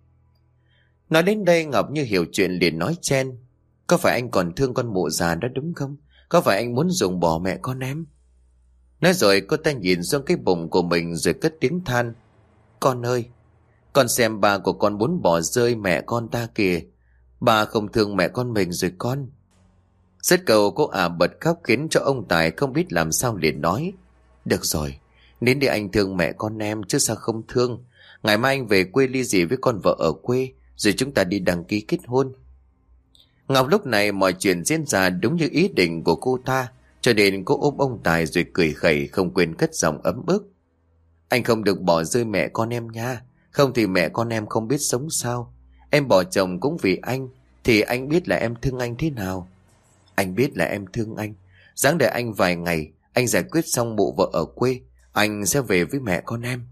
Nói đến đây Ngọc như hiểu chuyện liền nói chen. Có phải anh còn thương con mụ già đó đúng không? Có phải anh muốn dùng bỏ mẹ con em? Nói rồi cô ta nhìn xuống cái bụng của mình rồi cất tiếng than. Con ơi, con xem ba của con muốn bỏ rơi mẹ con ta kìa. Ba không thương mẹ con mình rồi con. Dứt câu cô ả bật khóc khiến cho ông Tài không biết làm sao liền nói. Được rồi, nên để anh thương mẹ con em chứ sao không thương. Ngày mai anh về quê ly dị với con vợ ở quê, rồi chúng ta đi đăng ký kết hôn. Ngọc lúc này mọi chuyện diễn ra đúng như ý định của cô ta, cho nên cô ôm ông Tài rồi cười khẩy không quên cất giọng ấm ức. Anh không được bỏ rơi mẹ con em nha, không thì mẹ con em không biết sống sao. Em bỏ chồng cũng vì anh, thì anh biết là em thương anh thế nào. Anh biết là em thương anh. Ráng đợi anh vài ngày, anh giải quyết xong mụ vợ ở quê, anh sẽ về với mẹ con em.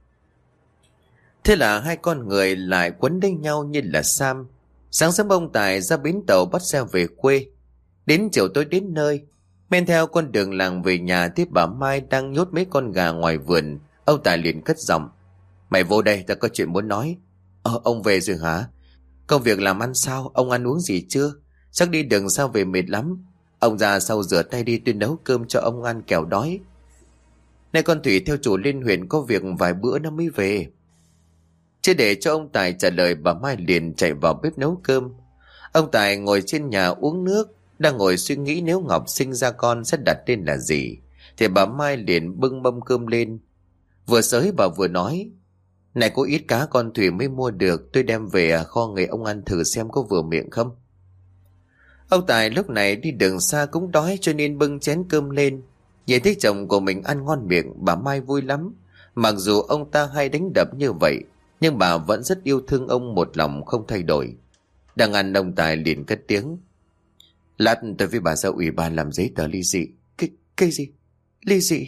Thế là hai con người lại quấn lấy nhau như là Sam. Sáng sớm ông Tài ra bến tàu bắt xe về quê. Đến chiều tối đến nơi, men theo con đường làng về nhà tiếp bà Mai đang nhốt mấy con gà ngoài vườn. Ông Tài liền cất giọng. Mày vô đây, ta có chuyện muốn nói. Ờ, ông về rồi hả? Công việc làm ăn sao? Ông ăn uống gì chưa? Chắc đi đường sao về mệt lắm. Ông ra sau rửa tay đi, tôi nấu cơm cho ông ăn kẻo đói. Nay con Thủy theo chủ lên huyện có việc vài bữa nó mới về. Chưa để cho ông Tài trả lời, bà Mai liền chạy vào bếp nấu cơm. Ông Tài ngồi trên nhà uống nước, đang ngồi suy nghĩ nếu Ngọc sinh ra con sẽ đặt tên là gì, thì bà Mai liền bưng mâm cơm lên. Vừa xới bà vừa nói. Này có ít cá con Thủy mới mua được, tôi đem về kho người ông ăn thử xem có vừa miệng không. Ông Tài lúc này đi đường xa cũng đói cho nên bưng chén cơm lên. Nhìn thấy chồng của mình ăn ngon miệng, bà Mai vui lắm. Mặc dù ông ta hay đánh đập như vậy, nhưng bà vẫn rất yêu thương ông một lòng không thay đổi. Đang ăn ông Tài liền cất tiếng. Lát tôi với bà ra ủy ban làm giấy tờ ly dị. Cái, cái gì? Ly dị?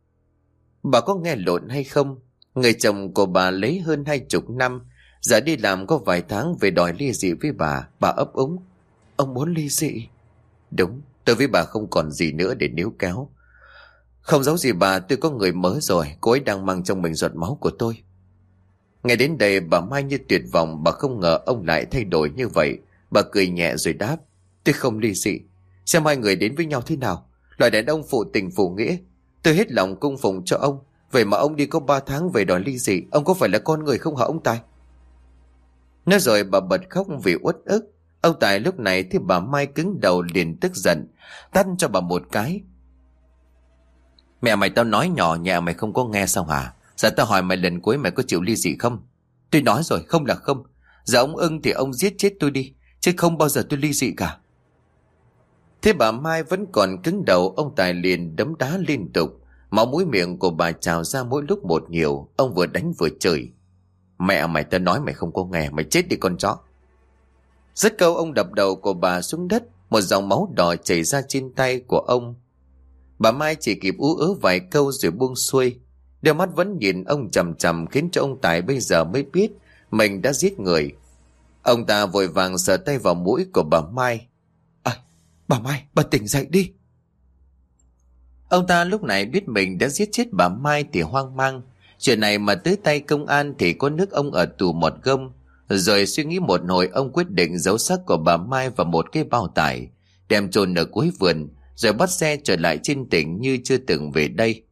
Bà có nghe lộn hay không? Người chồng của bà lấy hơn hai chục năm, giờ đi làm có vài tháng về đòi ly dị với bà. Bà ấp úng. Ông muốn ly dị? Đúng, tôi với bà không còn gì nữa để níu kéo. Không giấu gì bà, tôi có người mới rồi. Cô ấy đang mang trong mình giọt máu của tôi. Ngay đến đây bà Mai như tuyệt vọng. Bà không ngờ ông lại thay đổi như vậy. Bà cười nhẹ rồi đáp. Tôi không ly dị. Xem hai người đến với nhau thế nào. Loại đàn ông phụ tình phụ nghĩa. Tôi hết lòng cung phụng cho ông. Vậy mà ông đi có ba tháng về đòi ly dị. Ông có phải là con người không hả ông Tài? Nói rồi bà bật khóc vì uất ức. Ông Tài lúc này thì bà Mai cứng đầu liền tức giận, tát cho bà một cái. Mẹ mày tao nói nhỏ nhẹ mày không có nghe sao hả? Giờ tao hỏi mày lần cuối mày có chịu ly dị không? Tôi nói rồi, không là không. Giờ ông ưng thì ông giết chết tôi đi, chứ không bao giờ tôi ly dị cả. Thế bà Mai vẫn còn cứng đầu. Ông Tài liền đấm đá liên tục. Máu mũi miệng của bà trào ra mỗi lúc một nhiều. Ông vừa đánh vừa chửi. Mẹ mày tao nói mày không có nghe, mày chết đi con chó. Dứt câu ông đập đầu của bà xuống đất. Một dòng máu đỏ chảy ra trên tay của ông. Bà Mai chỉ kịp ú ớ vài câu rồi buông xuôi. Đôi mắt vẫn nhìn ông chằm chằm, khiến cho ông Tài bây giờ mới biết mình đã giết người. Ông ta vội vàng sờ tay vào mũi của bà Mai. À, bà Mai, bà tỉnh dậy đi. Ông ta lúc này biết mình đã giết chết bà Mai thì hoang mang. Chuyện này mà tới tay công an thì có nước ông ở tù một gông. Rồi suy nghĩ một hồi, ông quyết định giấu xác của bà Mai vào một cái bao tải, đem chôn ở cuối vườn, rồi bắt xe trở lại trên tỉnh như chưa từng về đây.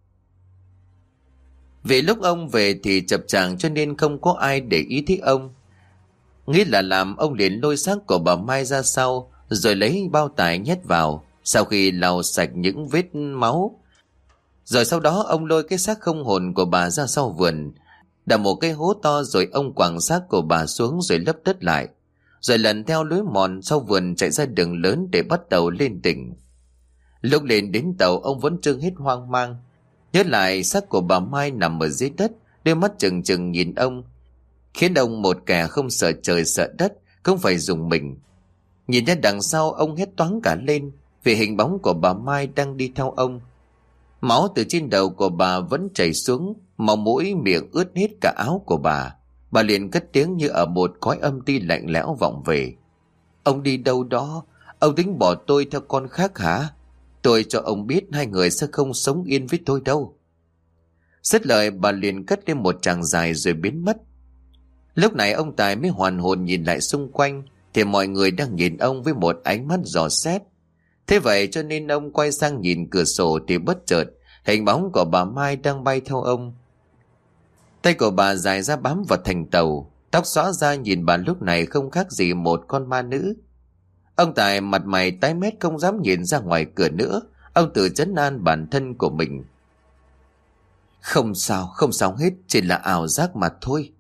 Vì lúc ông về thì chập chạng cho nên không có ai để ý thấy ông. Nghĩ là làm, ông liền lôi xác của bà Mai ra sau, rồi lấy bao tải nhét vào. Sau khi lau sạch những vết máu, rồi sau đó ông lôi cái xác không hồn của bà ra sau vườn, đào một cái hố to, rồi ông quẳng xác của bà xuống rồi lấp đất lại, rồi lần theo lối mòn sau vườn chạy ra đường lớn để bắt tàu lên tỉnh. Lúc lên đến tàu, ông vẫn chưa hết hoang mang, nhớ lại xác của bà Mai nằm ở dưới đất, đôi mắt trừng trừng nhìn ông, khiến ông một kẻ không sợ trời sợ đất không phải dùng mình. Nhìn ra đằng sau, ông hét toáng cả lên vì hình bóng của bà Mai đang đi theo ông. Máu từ trên đầu của bà vẫn chảy xuống, máu mũi miệng ướt hết cả áo của bà. Bà liền cất tiếng như ở một cõi âm ti lạnh lẽo vọng về. Ông đi đâu đó? Ông tính bỏ tôi theo con khác hả? Tôi cho ông biết hai người sẽ không sống yên với tôi đâu. Dứt lời bà liền cất lên một tràng dài rồi biến mất. Lúc này ông Tài mới hoàn hồn nhìn lại xung quanh, thì mọi người đang nhìn ông với một ánh mắt dò xét. Thế vậy cho nên ông quay sang nhìn cửa sổ thì bất chợt hình bóng của bà Mai đang bay theo ông. Tay của bà dài ra bám vào thành tàu, tóc xõa ra nhìn bà lúc này không khác gì một con ma nữ. Ông Tài mặt mày tái mét không dám nhìn ra ngoài cửa nữa. Ông tự trấn an bản thân của mình. Không sao, không sao hết, chỉ là ảo giác mà thôi.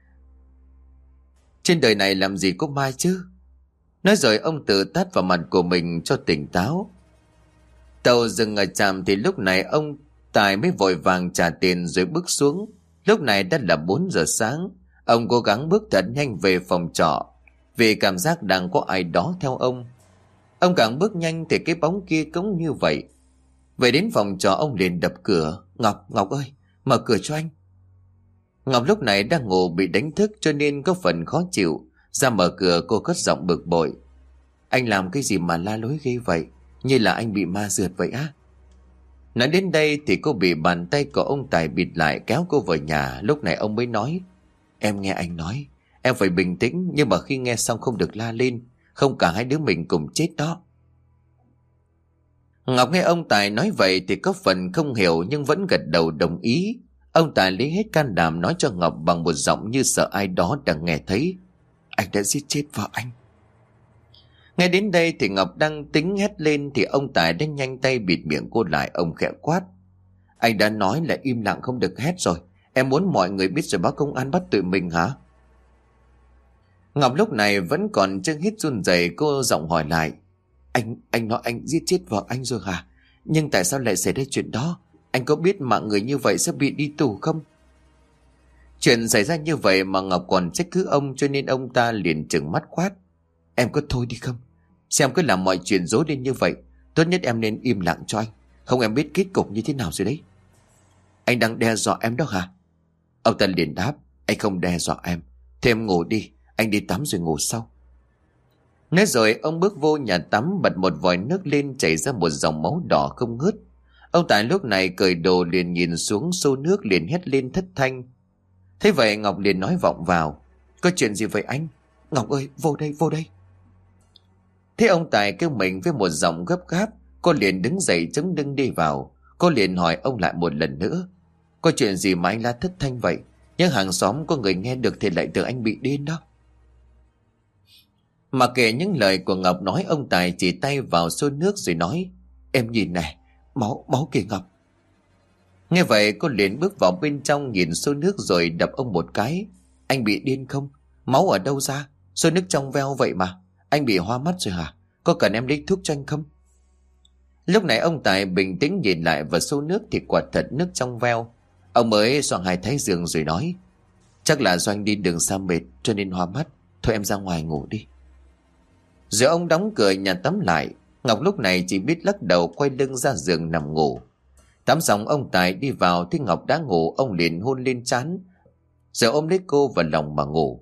Trên đời này làm gì có ma chứ. Nói rồi ông tự tát vào mặt của mình cho tỉnh táo. Tàu dừng ở trạm thì lúc này ông Tài mới vội vàng trả tiền rồi bước xuống. Lúc này đã là bốn giờ sáng. Ông cố gắng bước thật nhanh về phòng trọ, vì cảm giác đang có ai đó theo ông. Ông càng bước nhanh thì cái bóng kia cũng như vậy. Về đến phòng trọ ông liền đập cửa. Ngọc, Ngọc ơi, mở cửa cho anh. Ngọc lúc này đang ngủ bị đánh thức cho nên có phần khó chịu. Ra mở cửa cô cất giọng bực bội. Anh làm cái gì mà la lối ghê vậy? Như là anh bị ma rượt vậy á. Nói đến đây thì cô bị bàn tay của ông Tài bịt lại kéo cô vào nhà. Lúc này ông mới nói. Em nghe anh nói, em phải bình tĩnh, nhưng mà khi nghe xong không được la lên, không cả hai đứa mình cùng chết đó. Ngọc nghe ông Tài nói vậy thì có phần không hiểu nhưng vẫn gật đầu đồng ý. Ông Tài lấy hết can đảm nói cho Ngọc bằng một giọng như sợ ai đó đang nghe thấy. Anh đã giết chết vợ anh. Nghe đến đây thì Ngọc đang tính hét lên thì ông Tài đã nhanh tay bịt miệng cô lại. Ông khẽ quát. Anh đã nói là im lặng không được hét rồi. Em muốn mọi người biết rồi báo công an bắt tụi mình hả? Ngọc lúc này vẫn còn chân hít run rẩy, cô giọng hỏi lại. Anh, anh nói anh giết chết vợ anh rồi hả? Nhưng tại sao lại xảy ra chuyện đó? Anh có biết mạng người như vậy sẽ bị đi tù không? Chuyện xảy ra như vậy mà Ngọc còn trách cứ ông, cho nên ông ta liền trừng mắt quát. Em có thôi đi không? Xem cứ làm mọi chuyện dối lên như vậy. Tốt nhất em nên im lặng cho anh. Không em biết kết cục như thế nào rồi đấy. Anh đang đe dọa em đó hả? Ông ta liền đáp. Anh không đe dọa em. Thế em ngủ đi. Anh đi tắm rồi ngủ sau. Nói rồi ông bước vô nhà tắm, bật một vòi nước lên chảy ra một dòng máu đỏ không ngớt. Ông Tài lúc này cởi đồ liền nhìn xuống xô nước liền hét lên thất thanh. Thế vậy Ngọc liền nói vọng vào. Có chuyện gì vậy anh? Ngọc ơi, vô đây, vô đây. Thế ông Tài kêu mình với một giọng gấp gáp. Cô liền đứng dậy chống lưng đi vào. Cô liền hỏi ông lại một lần nữa. Có chuyện gì mà anh la thất thanh vậy? Nhưng hàng xóm có người nghe được thì lại tưởng anh bị điên đó. Mà kể những lời của Ngọc nói, ông Tài chỉ tay vào xô nước rồi nói. Em nhìn này, máu, máu kìa Ngọc. Nghe vậy cô liền bước vào bên trong nhìn xô nước rồi đập ông một cái. Anh bị điên không? Máu ở đâu ra? Xô nước trong veo vậy mà. Anh bị hoa mắt rồi hả? Có cần em lấy thuốc cho anh không? Lúc này ông Tài bình tĩnh nhìn lại vào xô nước thì quả thật nước trong veo. Ông mới xoàng hai thái dương rồi nói. Chắc là do anh đi đường xa mệt cho nên hoa mắt. Thôi em ra ngoài ngủ đi. Rồi ông đóng cửa nhà tắm lại. Ngọc lúc này chỉ biết lắc đầu quay lưng ra giường nằm ngủ. Tắm xong ông Tài đi vào thấy Ngọc đã ngủ, ông liền hôn lên trán rồi ôm lấy cô vào lòng mà ngủ.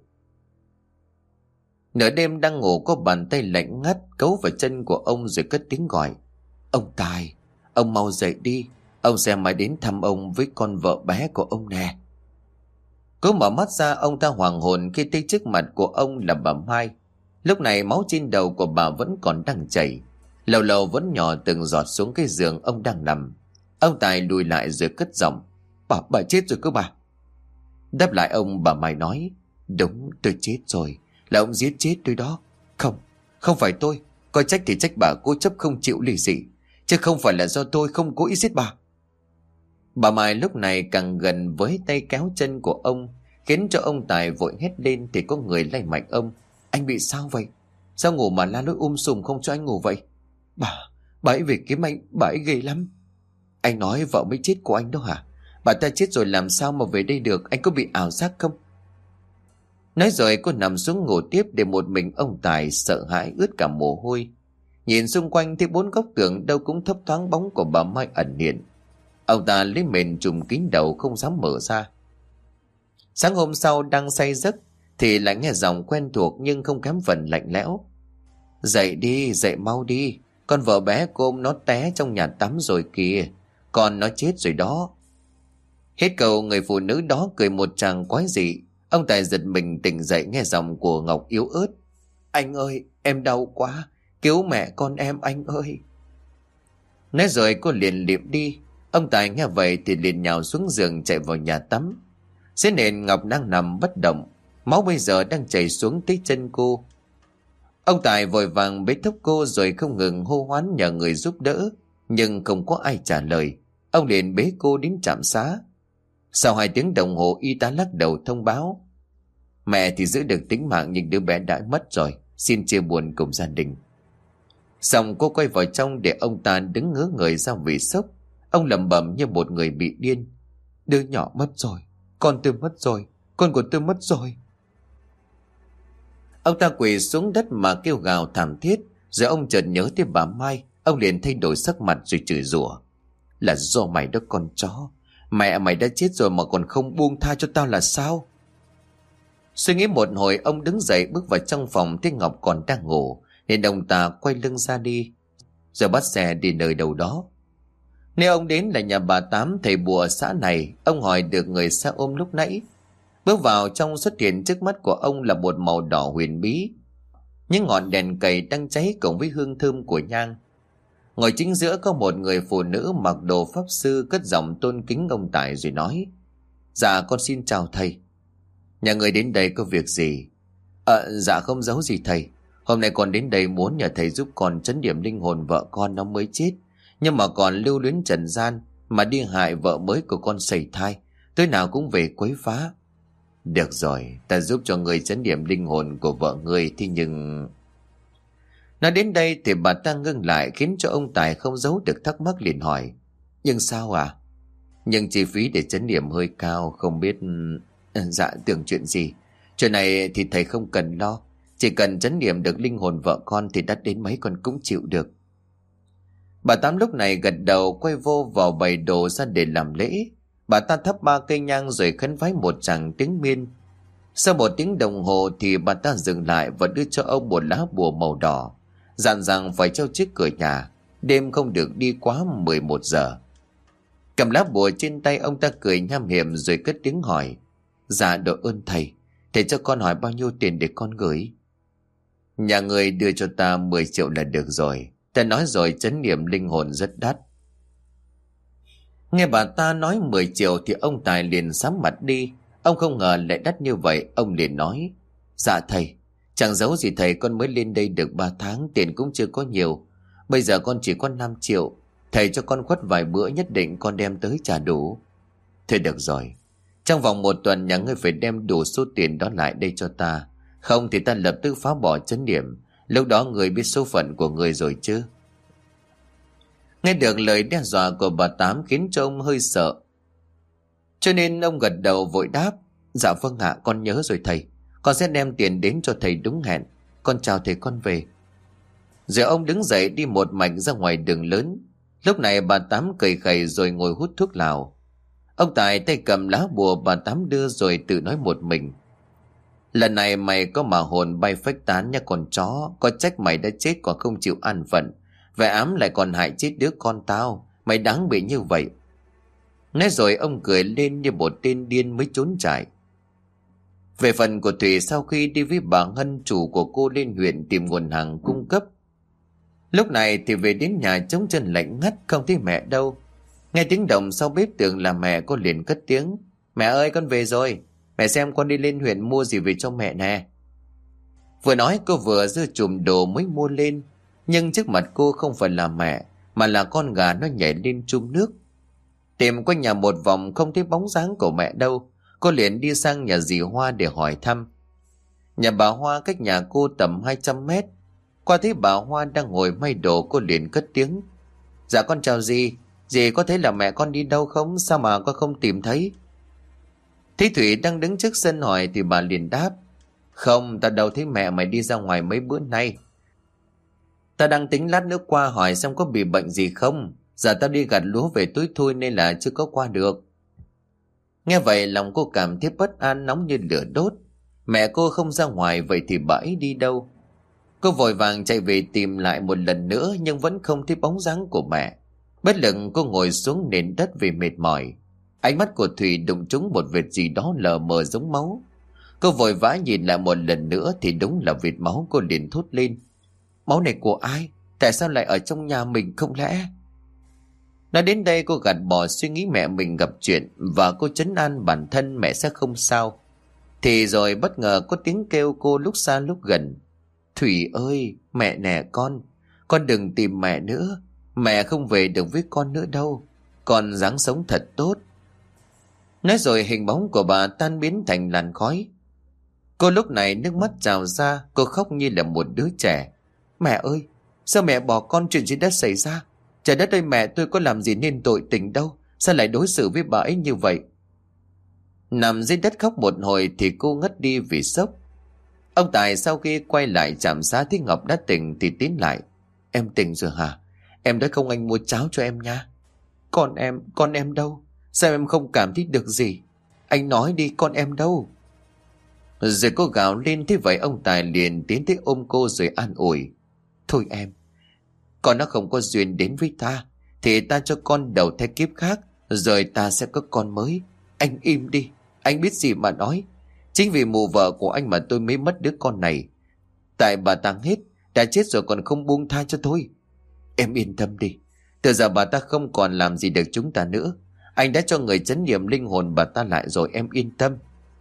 Nửa đêm đang ngủ có bàn tay lạnh ngắt cấu vào chân của ông rồi cất tiếng gọi. Ông Tài, ông mau dậy đi. Ông sẽ mãi đến thăm ông với con vợ bé của ông nè. Cứ mở mắt ra ông ta hoàng hồn khi thấy trước mặt của ông là bà Mai. Lúc này máu trên đầu của bà vẫn còn đang chảy. Lâu lâu vẫn nhỏ từng giọt xuống cái giường ông đang nằm. Ông Tài lùi lại rồi cất giọng. Bà, bà chết rồi cơ bà. Đáp lại ông bà Mai nói. Đúng, tôi chết rồi. Là ông giết chết tôi đó. Không, không phải tôi. Có trách thì trách bà cố chấp không chịu lì dị. Chứ không phải là do tôi không cố ý giết bà. Bà Mai lúc này càng gần với tay kéo chân của ông, khiến cho ông Tài vội hét lên thì có người lay mạnh ông. Anh bị sao vậy? Sao ngủ mà la lối um sùm không cho anh ngủ vậy? Bà, bà ấy về kiếm anh, bà ấy ghê lắm. Anh nói vợ mới chết của anh đó hả? Bà ta chết rồi làm sao mà về đây được? Anh có bị ảo giác không? Nói rồi cô nằm xuống ngủ tiếp để một mình ông Tài sợ hãi ướt cả mồ hôi. Nhìn xung quanh thấy bốn góc tường đâu cũng thấp thoáng bóng của bà Mai ẩn hiện. Ông ta lấy mền trùm kín đầu không dám mở ra. Sáng hôm sau đang say giấc thì lại nghe giọng quen thuộc nhưng không kém phần lạnh lẽo. Dậy đi, dậy mau đi. Con vợ bé cô nó té trong nhà tắm rồi kìa. Con nó chết rồi đó. Hết câu, người phụ nữ đó cười một tràng quái dị. Ông Tài giật mình tỉnh dậy nghe giọng của Ngọc yếu ớt. Anh ơi, em đau quá. Cứu mẹ con em anh ơi. Nói rồi cô liền liệm đi. Ông Tài nghe vậy thì liền nhào xuống giường chạy vào nhà tắm. Dưới nền Ngọc đang nằm bất động. Máu bây giờ đang chảy xuống tới chân cô. Ông Tài vội vàng bế thốc cô rồi không ngừng hô hoán nhờ người giúp đỡ. Nhưng không có ai trả lời. Ông liền bế cô đến trạm xá. Sau hai tiếng đồng hồ, y tá lắc đầu thông báo. Mẹ thì giữ được tính mạng nhưng đứa bé đã mất rồi. Xin chia buồn cùng gia đình. Xong cô quay vào trong để ông ta đứng ngớ người ra vì sốc. Ông lẩm bẩm như một người bị điên. Đứa nhỏ mất rồi. Con tôi mất rồi. Con của tôi mất rồi. Ông ta quỳ xuống đất mà kêu gào thảm thiết. Rồi ông chợt nhớ tới bà Mai. Ông liền thay đổi sắc mặt rồi chửi rủa. Là do mày đó con chó. Mẹ mày đã chết rồi mà còn không buông tha cho tao là sao? Suy nghĩ một hồi, ông đứng dậy bước vào trong phòng thấy Ngọc còn đang ngủ, nên ông ta quay lưng ra đi, rồi bắt xe đi nơi đâu đó. Nơi ông đến là nhà bà Tám, thầy bùa xã này. Ông hỏi được người xe ôm lúc nãy. Bước vào trong, xuất hiện trước mắt của ông là một màu đỏ huyền bí. Những ngọn đèn cầy đang cháy cộng với hương thơm của nhang. Ngồi chính giữa có một người phụ nữ mặc đồ pháp sư, cất giọng tôn kính ông Tài rồi nói. Dạ con xin chào thầy. Nhà người đến đây có việc gì? Ờ dạ không giấu gì thầy. Hôm nay con đến đây muốn nhờ thầy giúp con trấn điểm linh hồn vợ con nó mới chết, nhưng mà còn lưu luyến trần gian, mà đi hại vợ mới của con sẩy thai, tối nào cũng về quấy phá. Được rồi, ta giúp cho người trấn điểm linh hồn của vợ người, thì nhưng... Nói đến đây thì bà ta ngưng lại, khiến cho ông Tài không giấu được thắc mắc, liền hỏi. Nhưng sao à? Nhưng chi phí để trấn điểm hơi cao, không biết... Dạ tưởng chuyện gì? Chuyện này thì thầy không cần lo. Chỉ cần trấn điểm được linh hồn vợ con thì đắt đến mấy con cũng chịu được. Bà Tám lúc này gật đầu, quay vô vào bày đồ ra để làm lễ. Bà ta thắp ba cây nhang rồi khấn vái một tràng tiếng miên. Sau một tiếng đồng hồ thì bà ta dừng lại và đưa cho ông một lá bùa màu đỏ, dặn rằng phải treo trước cửa nhà, đêm không được đi quá mười một giờ. Cầm lá bùa trên tay, ông ta cười nham hiểm rồi cất tiếng hỏi. Dạ đội ơn thầy. Thầy cho con hỏi bao nhiêu tiền để con gửi? Nhà người đưa cho ta mười triệu là được rồi. Ta nói rồi, trấn niệm linh hồn rất đắt. Nghe bà ta nói mười triệu thì ông Tài liền sám mặt đi. Ông không ngờ lại đắt như vậy. Ông liền nói. Dạ thầy, chẳng giấu gì thầy, con mới lên đây được ba tháng, tiền cũng chưa có nhiều. Bây giờ con chỉ có năm triệu. Thầy cho con khuất vài bữa, nhất định con đem tới trả đủ. Thôi được rồi, trong vòng một tuần nhà ngươi phải đem đủ số tiền đó lại đây cho ta. Không thì ta lập tức phá bỏ trấn niệm. Lúc đó người biết số phận của người rồi chứ. Nghe được lời đe dọa của bà Tám khiến cho ông hơi sợ, cho nên ông gật đầu vội đáp. Dạ vâng ạ, con nhớ rồi thầy. Con sẽ đem tiền đến cho thầy đúng hẹn. Con chào thầy, con về. Rồi ông đứng dậy đi một mạch ra ngoài đường lớn. Lúc này bà Tám cười khẩy rồi ngồi hút thuốc lào. Ông Tài tay cầm lá bùa bà Tám đưa rồi tự nói một mình. Lần này mày có mà hồn bay phách tán nha con chó. Có trách mày đã chết còn không chịu an phận. Vẻ ám lại còn hại chết đứa con tao. Mày đáng bị như vậy. Nói rồi ông cười lên như một tên điên mới trốn chạy. Về phần của Thủy, sau khi đi với bà Ngân, chủ của cô, lên huyện tìm nguồn hàng cung cấp. Lúc này thì về đến nhà trống chân lạnh ngắt, không thấy mẹ đâu. Nghe tiếng động sau bếp tưởng là mẹ, cô liền cất tiếng. Mẹ ơi, con về rồi. Mẹ xem con đi lên huyện mua gì về cho mẹ nè. Vừa nói cô vừa giơ chùm đồ mới mua lên. Nhưng trước mặt cô không phải là mẹ, mà là con gà nó nhảy lên chum nước. Tìm quanh nhà một vòng không thấy bóng dáng của mẹ đâu. Cô liền đi sang nhà dì Hoa để hỏi thăm. Nhà bà Hoa cách nhà cô tầm hai trăm mét. Qua thấy bà Hoa đang ngồi may đồ, cô liền cất tiếng. Dạ con chào dì. Dì có thấy là mẹ con đi đâu không? Sao mà con không tìm thấy? Thấy Thủy đang đứng trước sân hỏi thì bà liền đáp. Không, ta đâu thấy mẹ mày đi ra ngoài mấy bữa nay. Ta đang tính lát nữa qua hỏi xem có bị bệnh gì không. Giờ tao đi gặt lúa về tối thôi nên là chưa có qua được. Nghe vậy lòng cô cảm thấy bất an, nóng như lửa đốt. Mẹ cô không ra ngoài, vậy thì bà ấy đi đâu? Cô vội vàng chạy về tìm lại một lần nữa nhưng vẫn không thấy bóng dáng của mẹ. Bất lực cô ngồi xuống nền đất vì mệt mỏi. Ánh mắt của Thủy đụng trúng một vệt gì đó lờ mờ giống máu. Cô vội vã nhìn lại một lần nữa thì đúng là vệt máu. Cô liền thốt lên: máu này của ai? Tại sao lại ở trong nhà mình không lẽ? Nói đến đây cô gạt bỏ suy nghĩ mẹ mình gặp chuyện và cô trấn an bản thân mẹ sẽ không sao. Thì rồi bất ngờ có tiếng kêu cô lúc xa lúc gần: Thủy ơi, mẹ nè con, con đừng tìm mẹ nữa, mẹ không về được với con nữa đâu, con ráng sống thật tốt. Nói rồi hình bóng của bà tan biến thành làn khói. Cô lúc này nước mắt trào ra, cô khóc như là một đứa trẻ. Mẹ ơi, sao mẹ bỏ con, chuyện gì đã xảy ra? Trời đất ơi, mẹ tôi có làm gì nên tội tình đâu, sao lại đối xử với bà ấy như vậy? Nằm dưới đất khóc một hồi thì cô ngất đi vì sốc. Ông Tài sau khi quay lại trạm xá thấy Ngọc đã tỉnh thì tiến lại: Em tỉnh rồi hả? Em đã không anh mua cháo cho em nha. Con em, con em đâu? Sao em không cảm thấy được gì? Anh nói đi, con em đâu? Rồi cô gào lên. Thế vậy ông Tài liền tiến tới ôm cô rồi an ủi: Thôi em, con nó không có duyên đến với ta thì ta cho con đầu thai kiếp khác, rồi ta sẽ có con mới. Anh im đi, anh biết gì mà nói. Chính vì mù vợ của anh mà tôi mới mất đứa con này. Tại bà ta hết, đã chết rồi còn không buông tha cho tôi. Em yên tâm đi, từ giờ bà ta không còn làm gì được chúng ta nữa. Anh đã cho người trấn nghiệm linh hồn bà ta lại rồi, em yên tâm.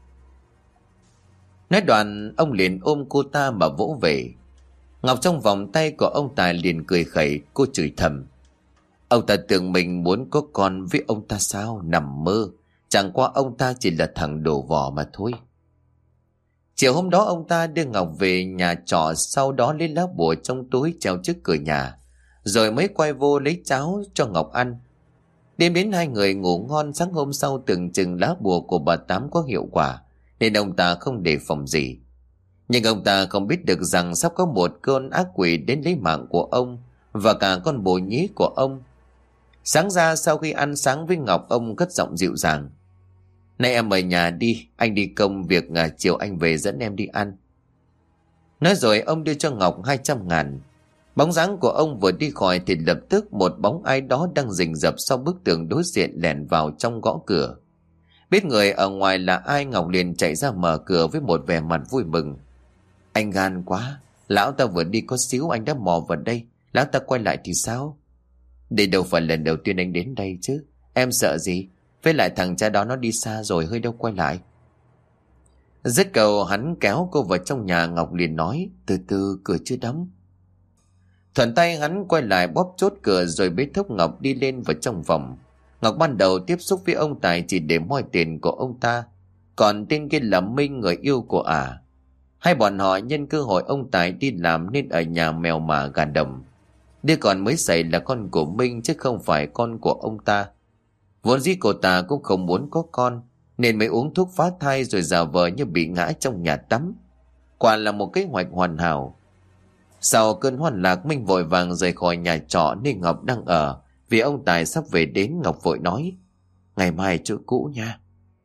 Nói đoạn ông liền ôm cô ta mà vỗ về. Ngọc trong vòng tay của ông Tài liền cười khẩy. Cô chửi thầm: Ông ta tưởng mình muốn có con với ông ta sao? Nằm mơ. Chẳng qua ông ta chỉ là thằng đồ vò mà thôi. Chiều hôm đó ông ta đưa Ngọc về nhà trọ, sau đó lấy lá bùa trong túi treo trước cửa nhà, rồi mới quay vô lấy cháo cho Ngọc ăn. Đêm đến hai người ngủ ngon. Sáng hôm sau tưởng chừng lá bùa của bà Tám có hiệu quả nên ông ta không đề phòng gì. Nhưng ông ta không biết được rằng sắp có một cơn ác quỷ đến lấy mạng của ông và cả con bồ nhí của ông. Sáng ra sau khi ăn sáng với Ngọc, ông cất giọng dịu dàng: Nay em ở nhà đi, anh đi công việc, à, chiều anh về dẫn em đi ăn. Nói rồi ông đưa cho Ngọc hai trăm ngàn. Bóng dáng của ông vừa đi khỏi thì lập tức một bóng ai đó đang rình rập sau bức tường đối diện lẻn vào trong gõ cửa. Biết người ở ngoài là ai, Ngọc liền chạy ra mở cửa với một vẻ mặt vui mừng. Anh gan quá, lão ta vừa đi có xíu anh đã mò vào đây, lão ta quay lại thì sao? Đây đâu phải lần đầu tiên anh đến đây chứ, em sợ gì? Với lại thằng cha đó nó đi xa rồi, hơi đâu quay lại. Dứt câu hắn kéo cô vào trong nhà. Ngọc liền nói: Từ từ, cửa chưa đóng. Thuận tay hắn quay lại bóp chốt cửa rồi bế thốc Ngọc đi lên vào trong phòng. Ngọc ban đầu tiếp xúc với ông Tài chỉ để moi tiền của ông ta, còn tên kia là Minh, người yêu của ả. À. Hai bọn họ nhân cơ hội ông Tài đi làm nên ở nhà mèo mả gà đồng. Đứa con mới xảy là con của Minh chứ không phải con của ông ta. Vốn dĩ cô ta cũng không muốn có con nên mới uống thuốc phá thai rồi giả vờ như bị ngã trong nhà tắm. Quả là một kế hoạch hoàn hảo. Sau cơn hoan lạc, Minh vội vàng rời khỏi nhà trọ nên Ngọc đang ở. Vì ông Tài sắp về đến, Ngọc vội nói: Ngày mai chỗ cũ nha.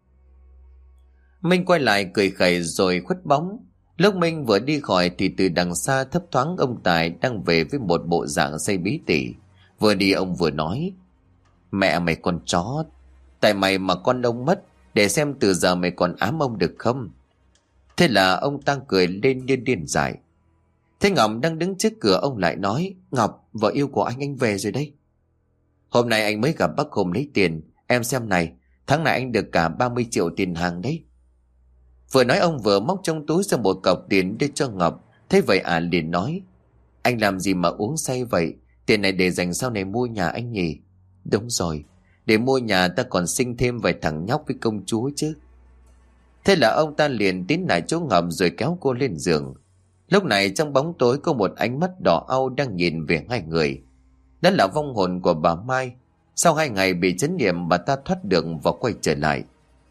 Minh quay lại cười khẩy rồi khuất bóng. Lúc Minh vừa đi khỏi thì từ đằng xa thấp thoáng ông Tài đang về với một bộ dạng say bí tỉ. Vừa đi ông vừa nói: Mẹ mày con chó, tại mày mà con ông mất, để xem từ giờ mày còn ám ông được không? Thế là ông ta cười lên như điên dại. Thế Ngọc đang đứng trước cửa, ông lại nói: Ngọc, vợ yêu của anh anh về rồi đấy. Hôm nay anh mới gặp bác Hùng lấy tiền, em xem này, tháng này anh được cả ba mươi triệu tiền hàng đấy. Vừa nói ông vừa móc trong túi ra một cọc tiền đưa cho Ngọc. Thế vậy à liền nói: Anh làm gì mà uống say vậy? Tiền này để dành sau này mua nhà anh nhỉ? Đúng rồi, để mua nhà ta còn sinh thêm vài thằng nhóc với công chúa chứ. Thế là ông ta liền tiến lại chỗ Ngọc rồi kéo cô lên giường. Lúc này trong bóng tối có một ánh mắt đỏ au đang nhìn về hai người. Đó là vong hồn của bà Mai. Sau hai ngày bị chấn niệm, bà ta thoát được và quay trở lại.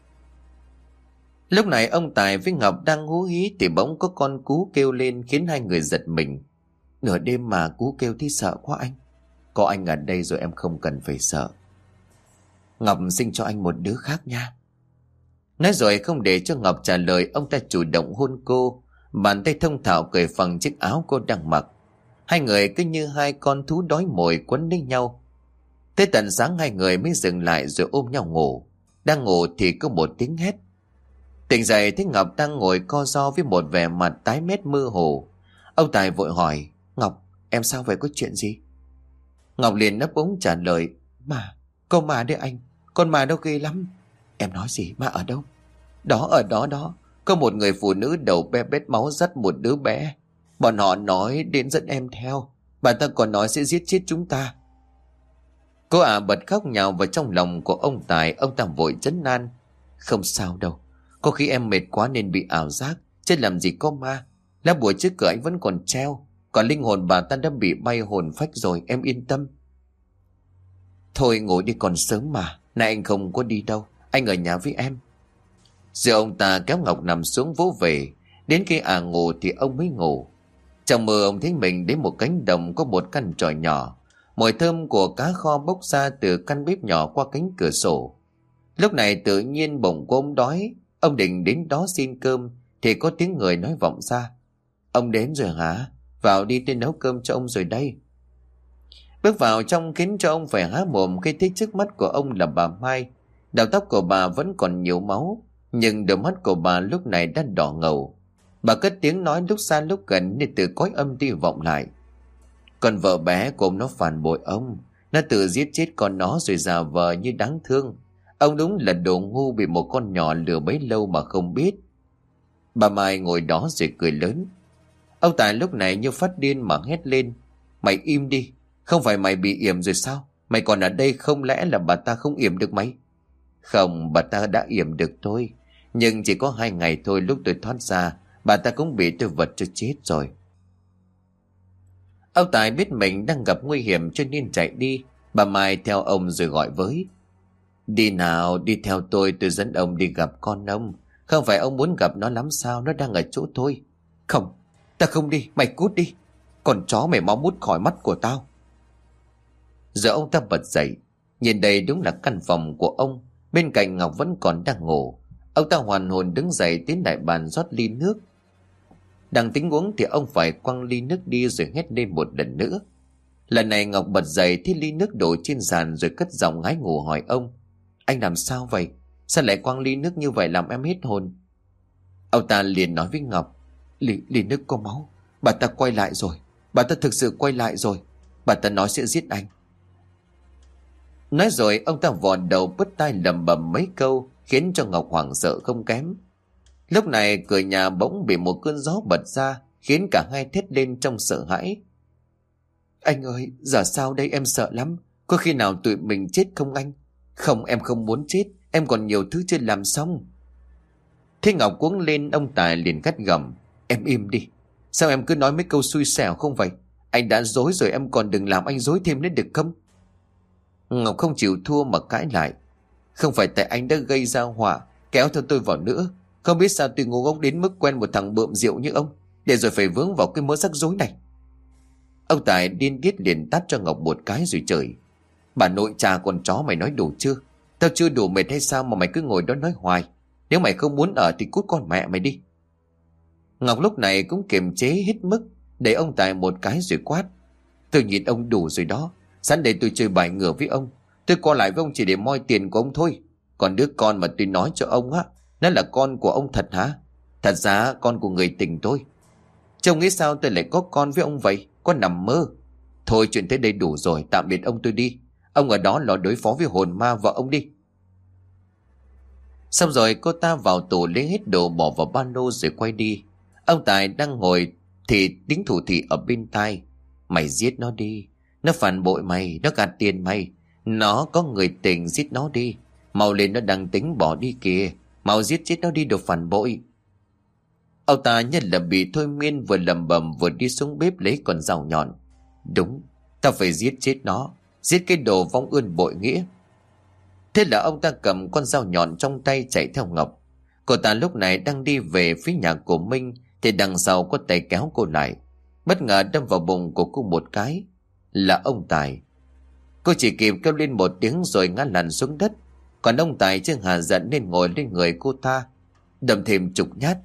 Lúc này ông Tài với Ngọc đang hú hí thì bỗng có con cú kêu lên khiến hai người giật mình. Nửa đêm mà cú kêu thì sợ quá anh. Có anh ở đây rồi em không cần phải sợ. Ngọc sinh cho anh một đứa khác nha. Nói rồi không để cho Ngọc trả lời, ông ta chủ động hôn cô. Bàn tay thông thạo cởi phẳng chiếc áo cô đang mặc. Hai người cứ như hai con thú đói mồi quấn lấy nhau. Tới tận sáng hai người mới dừng lại rồi ôm nhau ngủ. Đang ngủ thì có một tiếng hét. Tỉnh dậy thấy Ngọc đang ngồi co ro với một vẻ mặt tái mét mơ hồ. Ông Tài vội hỏi: Ngọc, em sao vậy, có chuyện gì? Ngọc liền ấp úng trả lời: Mà, con ma đấy anh, con ma đâu ghê lắm. Em nói gì, ma ở đâu? Đó, ở đó đó, có một người phụ nữ đầu be bết máu dắt một đứa bé. Bọn họ nói đến dẫn em theo. Bà ta còn nói sẽ giết chết chúng ta. Cô ả bật khóc nhào vào trong lòng của ông Tài. Ông ta vội trấn an: Không sao đâu, có khi em mệt quá nên bị ảo giác, chứ làm gì có ma. Lá bùa trước cửa anh vẫn còn treo, còn linh hồn bà ta đã bị bay hồn phách rồi, em yên tâm. Thôi ngủ đi còn sớm mà, nay anh không có đi đâu, anh ở nhà với em. Rồi ông ta kéo Ngọc nằm xuống vỗ về. Đến khi ả ngủ thì ông mới ngủ. Trong mơ ông thấy mình đến một cánh đồng có một căn tròi nhỏ. Mùi thơm của cá kho bốc ra từ căn bếp nhỏ qua cánh cửa sổ. Lúc này tự nhiên bỗng có ông đói. Ông định đến đó xin cơm thì có tiếng người nói vọng ra: Ông đến rồi hả? Vào đi, tôi nấu cơm cho ông rồi đây. Bước vào trong khiến cho ông phải há mồm khi thấy trước mắt của ông là bà Mai. Đầu tóc của bà vẫn còn nhiều máu, nhưng đôi mắt của bà lúc này đã đỏ ngầu. Bà cất tiếng nói lúc xa lúc gần nên từ cõi âm đi vọng lại: Con vợ bé của ông nó phản bội ông. Nó tự giết chết con nó rồi giả vờ như đáng thương. Ông đúng là đồ ngu bị một con nhỏ lừa bấy lâu mà không biết. Bà Mai ngồi đó rồi cười lớn. Ông Tài lúc này như phát điên mà hét lên: Mày im đi, không phải mày bị yểm rồi sao? Mày còn ở đây, không lẽ là bà ta không yểm được mày? Không, bà ta đã yểm được tôi, nhưng chỉ có hai ngày thôi. Lúc tôi thoát ra, bà ta cũng bị tôi vật cho chết rồi. Ông Tài biết mình đang gặp nguy hiểm cho nên chạy đi. Bà Mai theo ông rồi gọi với: Đi nào, đi theo tôi, tôi dẫn ông đi gặp con ông. Không phải ông muốn gặp nó lắm sao? Nó đang ở chỗ tôi. Không, ta không đi, mày cút đi. Con chó mày mau mút khỏi mắt của tao. Giờ ông ta bật dậy. Nhìn đây đúng là căn phòng của ông. Bên cạnh Ngọc vẫn còn đang ngủ. Ông ta hoàn hồn đứng dậy tiến lại bàn rót ly nước. Đang tính uống thì ông phải quăng ly nước đi rồi hét lên một lần nữa. Lần này Ngọc bật dậy thấy ly nước đổ trên sàn rồi cất giọng ngái ngủ hỏi ông: Anh làm sao vậy? Sao lại quăng ly nước như vậy làm em hết hồn? Ông ta liền nói với Ngọc: Ly, ly nước có máu. Bà ta quay lại rồi. Bà ta thực sự quay lại rồi. Bà ta nói sẽ giết anh. Nói rồi ông ta vò đầu bứt tai lầm bầm mấy câu khiến cho Ngọc hoảng sợ không kém. Lúc này cửa nhà bỗng bị một cơn gió bật ra khiến cả hai thét lên trong sợ hãi. Anh ơi, giờ sao đây, em sợ lắm. Có khi nào tụi mình chết không anh? Không, em không muốn chết. Em còn nhiều thứ chưa làm xong. Thế Ngọc cuống lên, ông Tài liền gắt gầm: Em im đi. Sao em cứ nói mấy câu xui xẻo không vậy? Anh đã dối rồi, em còn đừng làm anh dối thêm nữa được không? Ngọc không chịu thua mà cãi lại: Không phải tại anh đã gây ra họa kéo theo tôi vào nữa. Không biết sao tôi ngu ngốc đến mức quen một thằng bợm rượu như ông, để rồi phải vướng vào cái mớ rắc rối này. Ông Tài điên tiết liền tát cho Ngọc một cái rồi chửi: Bà nội cha con chó, mày nói đủ chưa? Tao chưa đủ mệt hay sao mà mày cứ ngồi đó nói hoài? Nếu mày không muốn ở thì cút con mẹ mày đi. Ngọc lúc này cũng kiềm chế hết mức, để ông Tài một cái rồi quát: Tôi nhìn ông đủ rồi đó. Sẵn để tôi chơi bài ngửa với ông. Tôi qua lại với ông chỉ để moi tiền của ông thôi. Còn đứa con mà tôi nói cho ông á, nó là con của ông thật hả? Thật ra con của người tình tôi. Trông nghĩ sao tôi lại có con với ông vậy? Có nằm mơ. Thôi chuyện tới đây đủ rồi, tạm biệt ông, tôi đi. Ông ở đó lo đối phó với hồn ma vợ ông đi. Xong rồi cô ta vào tủ lấy hết đồ bỏ vào ba lô rồi quay đi. Ông Tài đang ngồi thì tiếng thủ thị ở bên tai: Mày giết nó đi. Nó phản bội mày, nó gạt tiền mày. Nó có người tình, giết nó đi. Mau lên, nó đang tính bỏ đi kìa. Mau giết chết nó đi, đồ phản bội. Ông ta nhất là bị thôi miên, vừa lầm bầm vừa đi xuống bếp lấy con dao nhọn. Đúng, tao phải giết chết nó. Giết cái đồ vong ơn bội nghĩa. Thế là ông ta cầm con dao nhọn trong tay chạy theo Ngọc. Cô ta lúc này đang đi về phía nhà của Minh thì đằng sau có tay kéo cô lại, bất ngờ đâm vào bụng của cô một cái. Là ông Tài. Cô chỉ kịp kêu lên một tiếng rồi ngã lăn xuống đất. Còn ông Tài chưa hà giận nên ngồi lên người cô ta, đâm thêm chục nhát,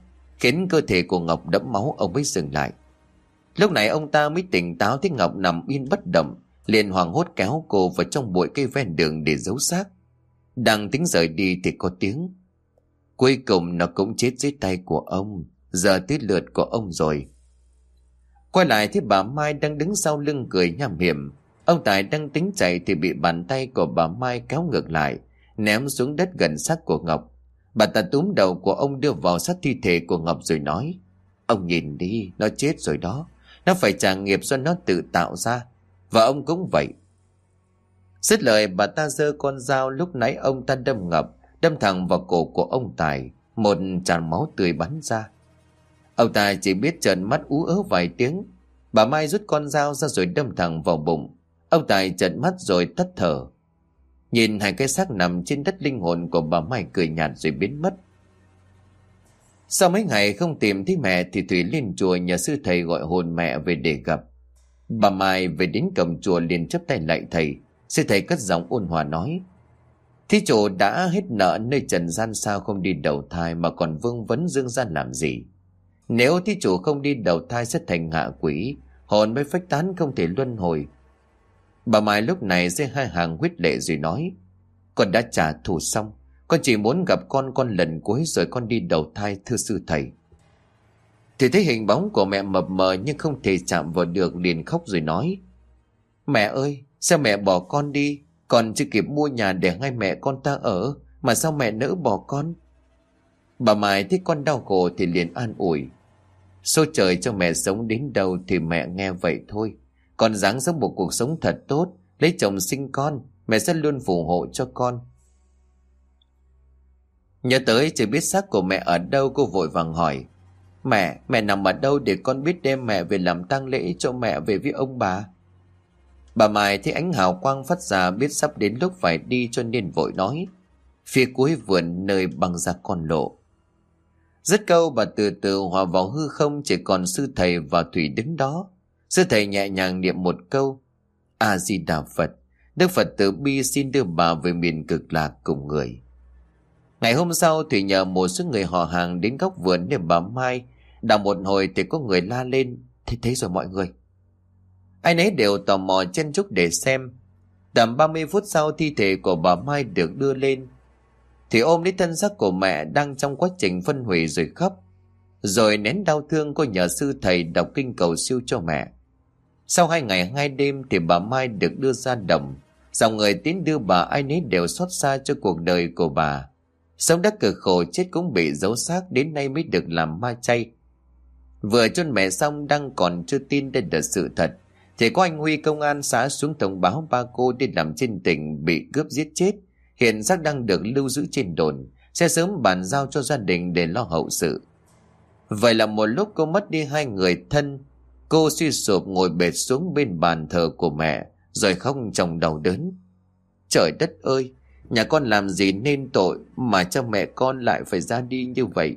khiến cơ thể của Ngọc đẫm máu. Ông mới dừng lại. Lúc này ông ta mới tỉnh táo thấy Ngọc nằm yên bất động, liền hoảng hốt kéo cô vào trong bụi cây ven đường để giấu xác. Đang tính rời đi thì có tiếng: cuối cùng nó cũng chết dưới tay của ông, giờ tới lượt của ông rồi. Quay lại thấy bà Mai đang đứng sau lưng cười nham hiểm. Ông Tài đang tính chạy thì bị bàn tay của bà Mai kéo ngược lại, ném xuống đất gần xác của Ngọc. Bà ta túm đầu của ông đưa vào sát thi thể của Ngọc rồi nói: ông nhìn đi, nó chết rồi đó. Nó phải trả nghiệp do nó tự tạo ra. Và ông cũng vậy. Dứt lời, bà ta giơ con dao lúc nãy ông ta đâm Ngọc, đâm thẳng vào cổ của ông Tài. Một tràn máu tươi bắn ra. Ông Tài chỉ biết trợn mắt ú ớ vài tiếng. Bà Mai rút con dao ra rồi đâm thẳng vào bụng. Ông Tài trợn mắt rồi tắt thở. Nhìn hai cái xác nằm trên đất, linh hồn của bà Mai cười nhạt rồi biến mất. Sau mấy ngày không tìm thấy mẹ thì Thủy lên chùa nhờ sư thầy gọi hồn mẹ về để gặp. Bà Mai về đến cổng chùa liền chắp tay lạy thầy. Sư thầy cất giọng ôn hòa nói: thí chủ đã hết nợ nơi trần gian, sao không đi đầu thai mà còn vương vấn dương gian làm gì? Nếu thí chủ không đi đầu thai sẽ thành ngạ quỷ, hồn mới phách tán không thể luân hồi. Bà Mai lúc này rơi hai hàng huyết lệ rồi nói: con đã trả thù xong, con chỉ muốn gặp con con lần cuối rồi con đi đầu thai, thưa sư thầy. Thì thấy hình bóng của mẹ mập mờ nhưng không thể chạm vào được, liền khóc rồi nói: mẹ ơi, sao mẹ bỏ con đi? Con chưa kịp mua nhà để hai mẹ con ta ở, mà sao mẹ nỡ bỏ con? Bà Mai thấy con đau khổ thì liền an ủi: số trời cho mẹ sống đến đâu thì mẹ nghe vậy thôi. Con ráng sống một cuộc sống thật tốt, lấy chồng sinh con, mẹ sẽ luôn phù hộ cho con. Nhớ tới chưa biết xác của mẹ ở đâu, cô vội vàng hỏi: mẹ, mẹ nằm ở đâu để con biết đem mẹ về làm tang lễ cho mẹ về với ông bà? Bà Mai thấy ánh hào quang phát ra, biết sắp đến lúc phải đi cho nên vội nói: phía cuối vườn nơi băng ra con lộ. Dứt câu bà từ từ hòa vào hư không, chỉ còn sư thầy và Thủy đứng đó. Sư thầy nhẹ nhàng niệm một câu: A Di Đà Phật. Đức Phật từ bi xin đưa bà về miền cực lạc cùng người. Ngày hôm sau, Thủy nhờ một số người họ hàng đến góc vườn để bà Mai. Đào một hồi thì có người la lên: thế thế rồi mọi người. Ai nấy đều tò mò chen chúc để xem. Tầm ba mươi phút sau, thi thể của bà Mai được đưa lên. Thì ôm lấy thân xác của mẹ đang trong quá trình phân hủy rồi khóc. Rồi nén đau thương, cô nhờ sư thầy đọc kinh cầu siêu cho mẹ. Sau hai ngày hai đêm thì bà Mai được đưa ra đồng. Dòng người tiến đưa bà ai nấy đều xót xa cho cuộc đời của bà. Sống đất cực khổ, chết cũng bị giấu xác, đến nay mới được làm ma chay. Vừa chôn mẹ xong, đang còn chưa tin đây là sự thật, thì có anh Huy công an xã xuống thông báo ba cô đi làm trên tỉnh bị cướp giết chết. Hiện xác đang được lưu giữ trên đồn, sẽ sớm bàn giao cho gia đình để lo hậu sự. Vậy là một lúc cô mất đi hai người thân. Cô suy sụp ngồi bệt xuống bên bàn thờ của mẹ, rồi khóc trong đau đớn. Trời đất ơi, nhà con làm gì nên tội mà cho mẹ con lại phải ra đi như vậy?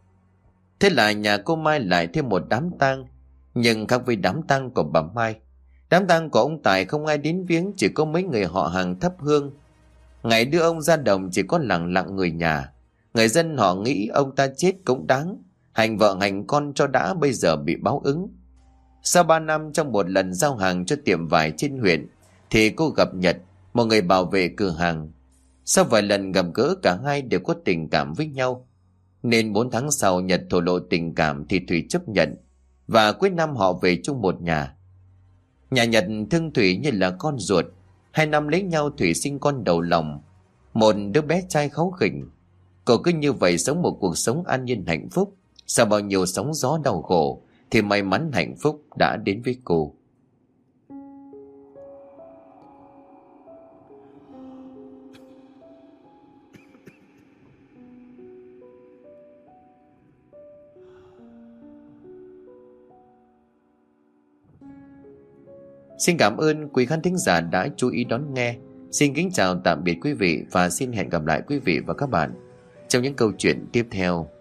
Thế là nhà cô Mai lại thêm một đám tang. Nhưng khác với đám tang của bà Mai, đám tang của ông Tài không ai đến viếng, chỉ có mấy người họ hàng thắp hương. Ngày đưa ông ra đồng chỉ có lặng lặng người nhà. Người dân họ nghĩ ông ta chết cũng đáng, hành vợ hành con cho đã, bây giờ bị báo ứng. Sau ba năm, trong một lần giao hàng cho tiệm vải trên huyện, thì cô gặp Nhật, một người bảo vệ cửa hàng. Sau vài lần gặp gỡ, cả hai đều có tình cảm với nhau, nên bốn tháng sau Nhật thổ lộ tình cảm thì Thủy chấp nhận, và cuối năm họ về chung một nhà. Nhà Nhật thương Thủy như là con ruột. Hai năm lấy nhau, Thủy sinh con đầu lòng, một đứa bé trai kháu khỉnh. Cô cứ như vậy sống một cuộc sống an nhiên hạnh phúc. Sau bao nhiêu sóng gió đau khổ thì may mắn hạnh phúc đã đến với cô. Xin cảm ơn quý khán thính giả đã chú ý đón nghe. Xin kính chào tạm biệt quý vị và xin hẹn gặp lại quý vị và các bạn trong những câu chuyện tiếp theo.